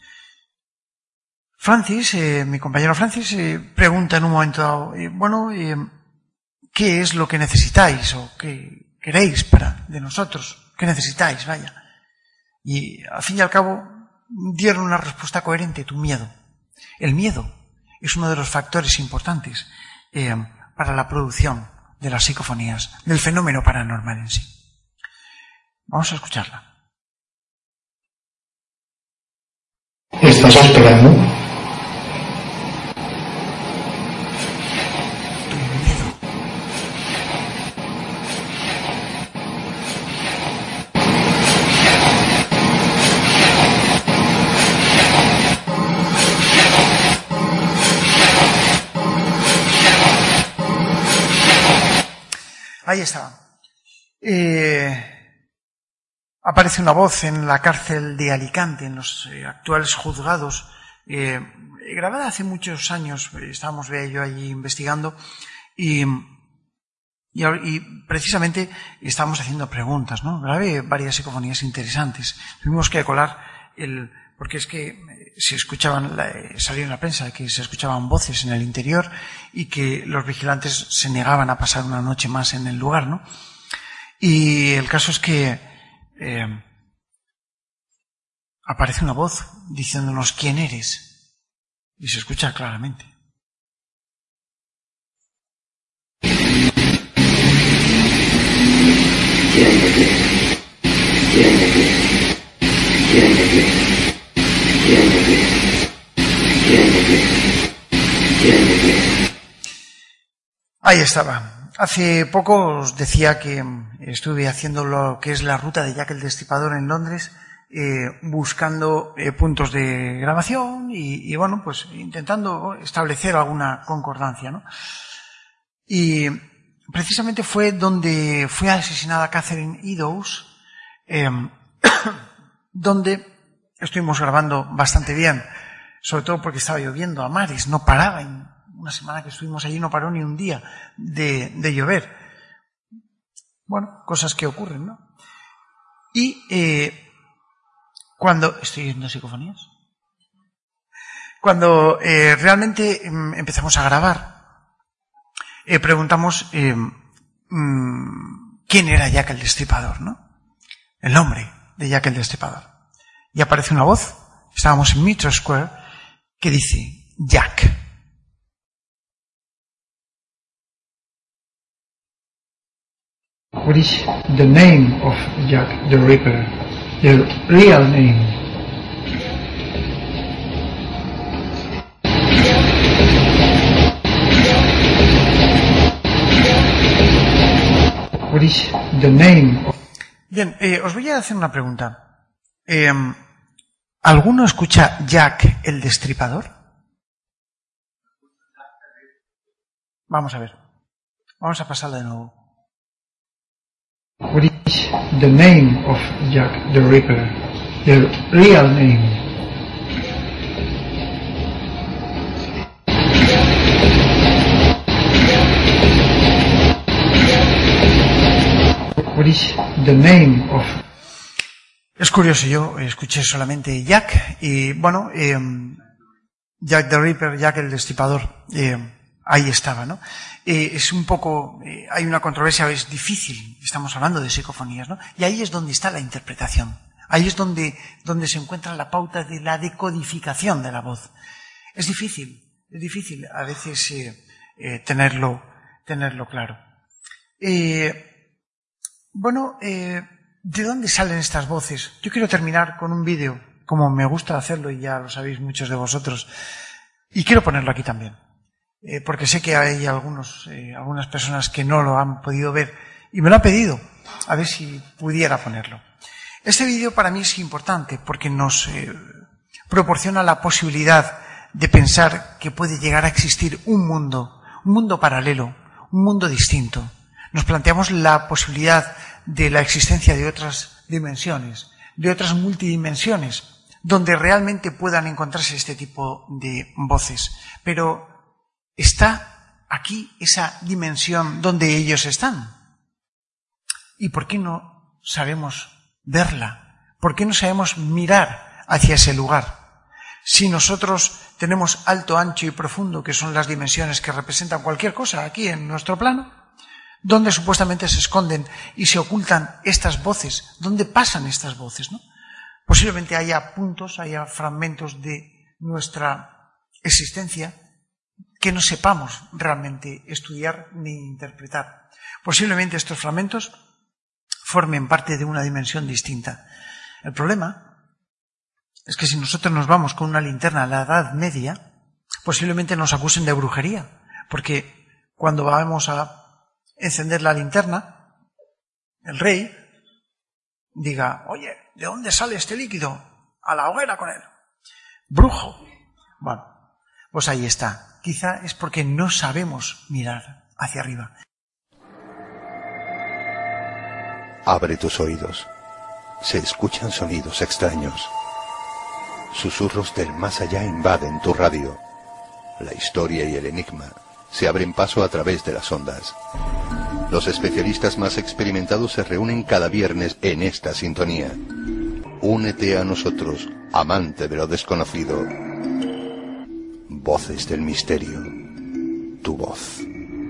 Francis, eh, mi compañero Francis, eh, pregunta en un momento dado, eh, bueno, eh, ¿qué es lo que necesitáis o qué queréis para de nosotros? ¿Qué necesitáis? Vaya. Y al fin y al cabo dieron una respuesta coherente, tu miedo. El miedo es uno de los factores importantes eh, para la producción de las psicofonías, del fenómeno paranormal en sí. Vamos a escucharla. ¿Estás esperando? Ahí está. Eh, aparece una voz en la cárcel de Alicante, en los eh, actuales juzgados, eh, grabada hace muchos años, eh, estábamos Bea y yo allí investigando, y, y, y precisamente estábamos haciendo preguntas, ¿no? Grabé varias psicofonías interesantes. Tuvimos que colar el... porque es que se escuchaban, salió en la prensa que se escuchaban voces en el interior y que los vigilantes se negaban a pasar una noche más en el lugar, ¿no? Y el caso es que eh, aparece una voz diciéndonos quién eres y se escucha claramente. ¿Quién me quiere? ¿Quién me quiere? ¿Quién me quiere? ¿Quién me quiere? ¿Quién me quiere? ¿Quién me quiere? Ahí estaba. Hace poco os decía que estuve haciendo lo que es la ruta de Jack el Destripador en Londres, eh, buscando eh, puntos de grabación y, y, bueno, pues intentando establecer alguna concordancia, ¿no? Y precisamente fue donde fue asesinada Catherine Eddowes, eh, donde estuvimos grabando bastante bien, sobre todo porque estaba lloviendo a mares, no paraba. En una semana que estuvimos allí no paró ni un día de, de llover. Bueno, cosas que ocurren, ¿no? Y eh, cuando... ¿Estoy viendo psicofonías? Cuando eh, realmente eh, empezamos a grabar, eh, preguntamos eh, mmm, quién era Jack el Destripador, ¿no? El nombre de Jack el Destripador. Y aparece una voz, estábamos en Mitchell Square, que dice, Jack. What is the name of Jack the Ripper? The real name? What is the name of... Bien, eh, os voy a hacer una pregunta. Eh, ¿Alguno escucha Jack el Destripador? Vamos a ver. Vamos a pasarla de nuevo. What is the name of Jack the Ripper? The real name? What is the name of... Es curioso, yo escuché solamente Jack y, bueno, eh, Jack the Ripper, Jack el Destripador, eh, ahí estaba, ¿no? Eh, es un poco, eh, hay una controversia, es difícil, estamos hablando de psicofonías, ¿no? Y ahí es donde está la interpretación, ahí es donde, donde se encuentra la pauta de la decodificación de la voz. Es difícil, es difícil a veces eh, eh, tenerlo, tenerlo claro. Eh, bueno, eh, ¿de dónde salen estas voces? Yo quiero terminar con un vídeo, como me gusta hacerlo y ya lo sabéis muchos de vosotros, y quiero ponerlo aquí también. Eh, porque sé que hay algunos, eh, algunas personas que no lo han podido ver y me lo han pedido, a ver si pudiera ponerlo. Este vídeo para mí es importante porque nos eh, proporciona la posibilidad de pensar que puede llegar a existir un mundo, un mundo paralelo, un mundo distinto. Nos planteamos la posibilidad de la existencia de otras dimensiones, de otras multidimensiones, donde realmente puedan encontrarse este tipo de voces. Pero ¿está aquí esa dimensión donde ellos están? ¿Y por qué no sabemos verla? ¿Por qué no sabemos mirar hacia ese lugar? Si nosotros tenemos alto, ancho y profundo, que son las dimensiones que representan cualquier cosa aquí en nuestro plano, ¿dónde supuestamente se esconden y se ocultan estas voces? ¿Dónde pasan estas voces, no? Posiblemente haya puntos, haya fragmentos de nuestra existencia que no sepamos realmente estudiar ni interpretar. Posiblemente estos fragmentos formen parte de una dimensión distinta. El problema es que si nosotros nos vamos con una linterna a la Edad Media, posiblemente nos acusen de brujería, porque cuando vamos a encender la linterna, el rey diga, oye, ¿de dónde sale este líquido? A la hoguera con él. Brujo. Bueno, pues ahí está. Quizá es porque no sabemos mirar hacia arriba. Abre tus oídos. Se escuchan sonidos extraños. Susurros del más allá invaden tu radio. La historia y el enigma se abren paso a través de las ondas. Los especialistas más experimentados se reúnen cada viernes en esta sintonía. Únete a nosotros, amante de lo desconocido. Voces del misterio. Tu voz.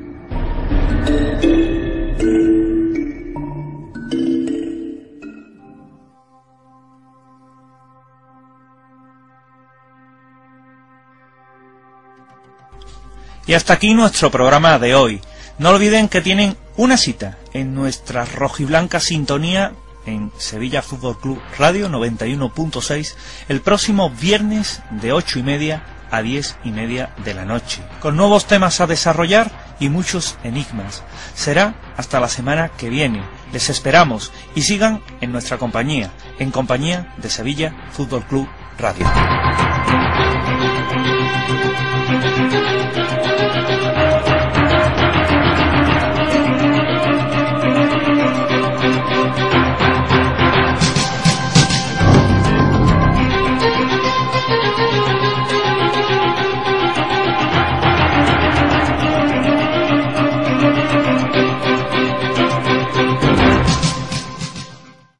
Y hasta aquí nuestro programa de hoy. No olviden que tienen una cita en nuestra rojiblanca sintonía en Sevilla Fútbol Club Radio noventa y uno punto seis el próximo viernes de ocho y media a diez y media de la noche, con nuevos temas a desarrollar y muchos enigmas. Será hasta la semana que viene. Les esperamos y sigan en nuestra compañía, en compañía de Sevilla Fútbol Club Radio.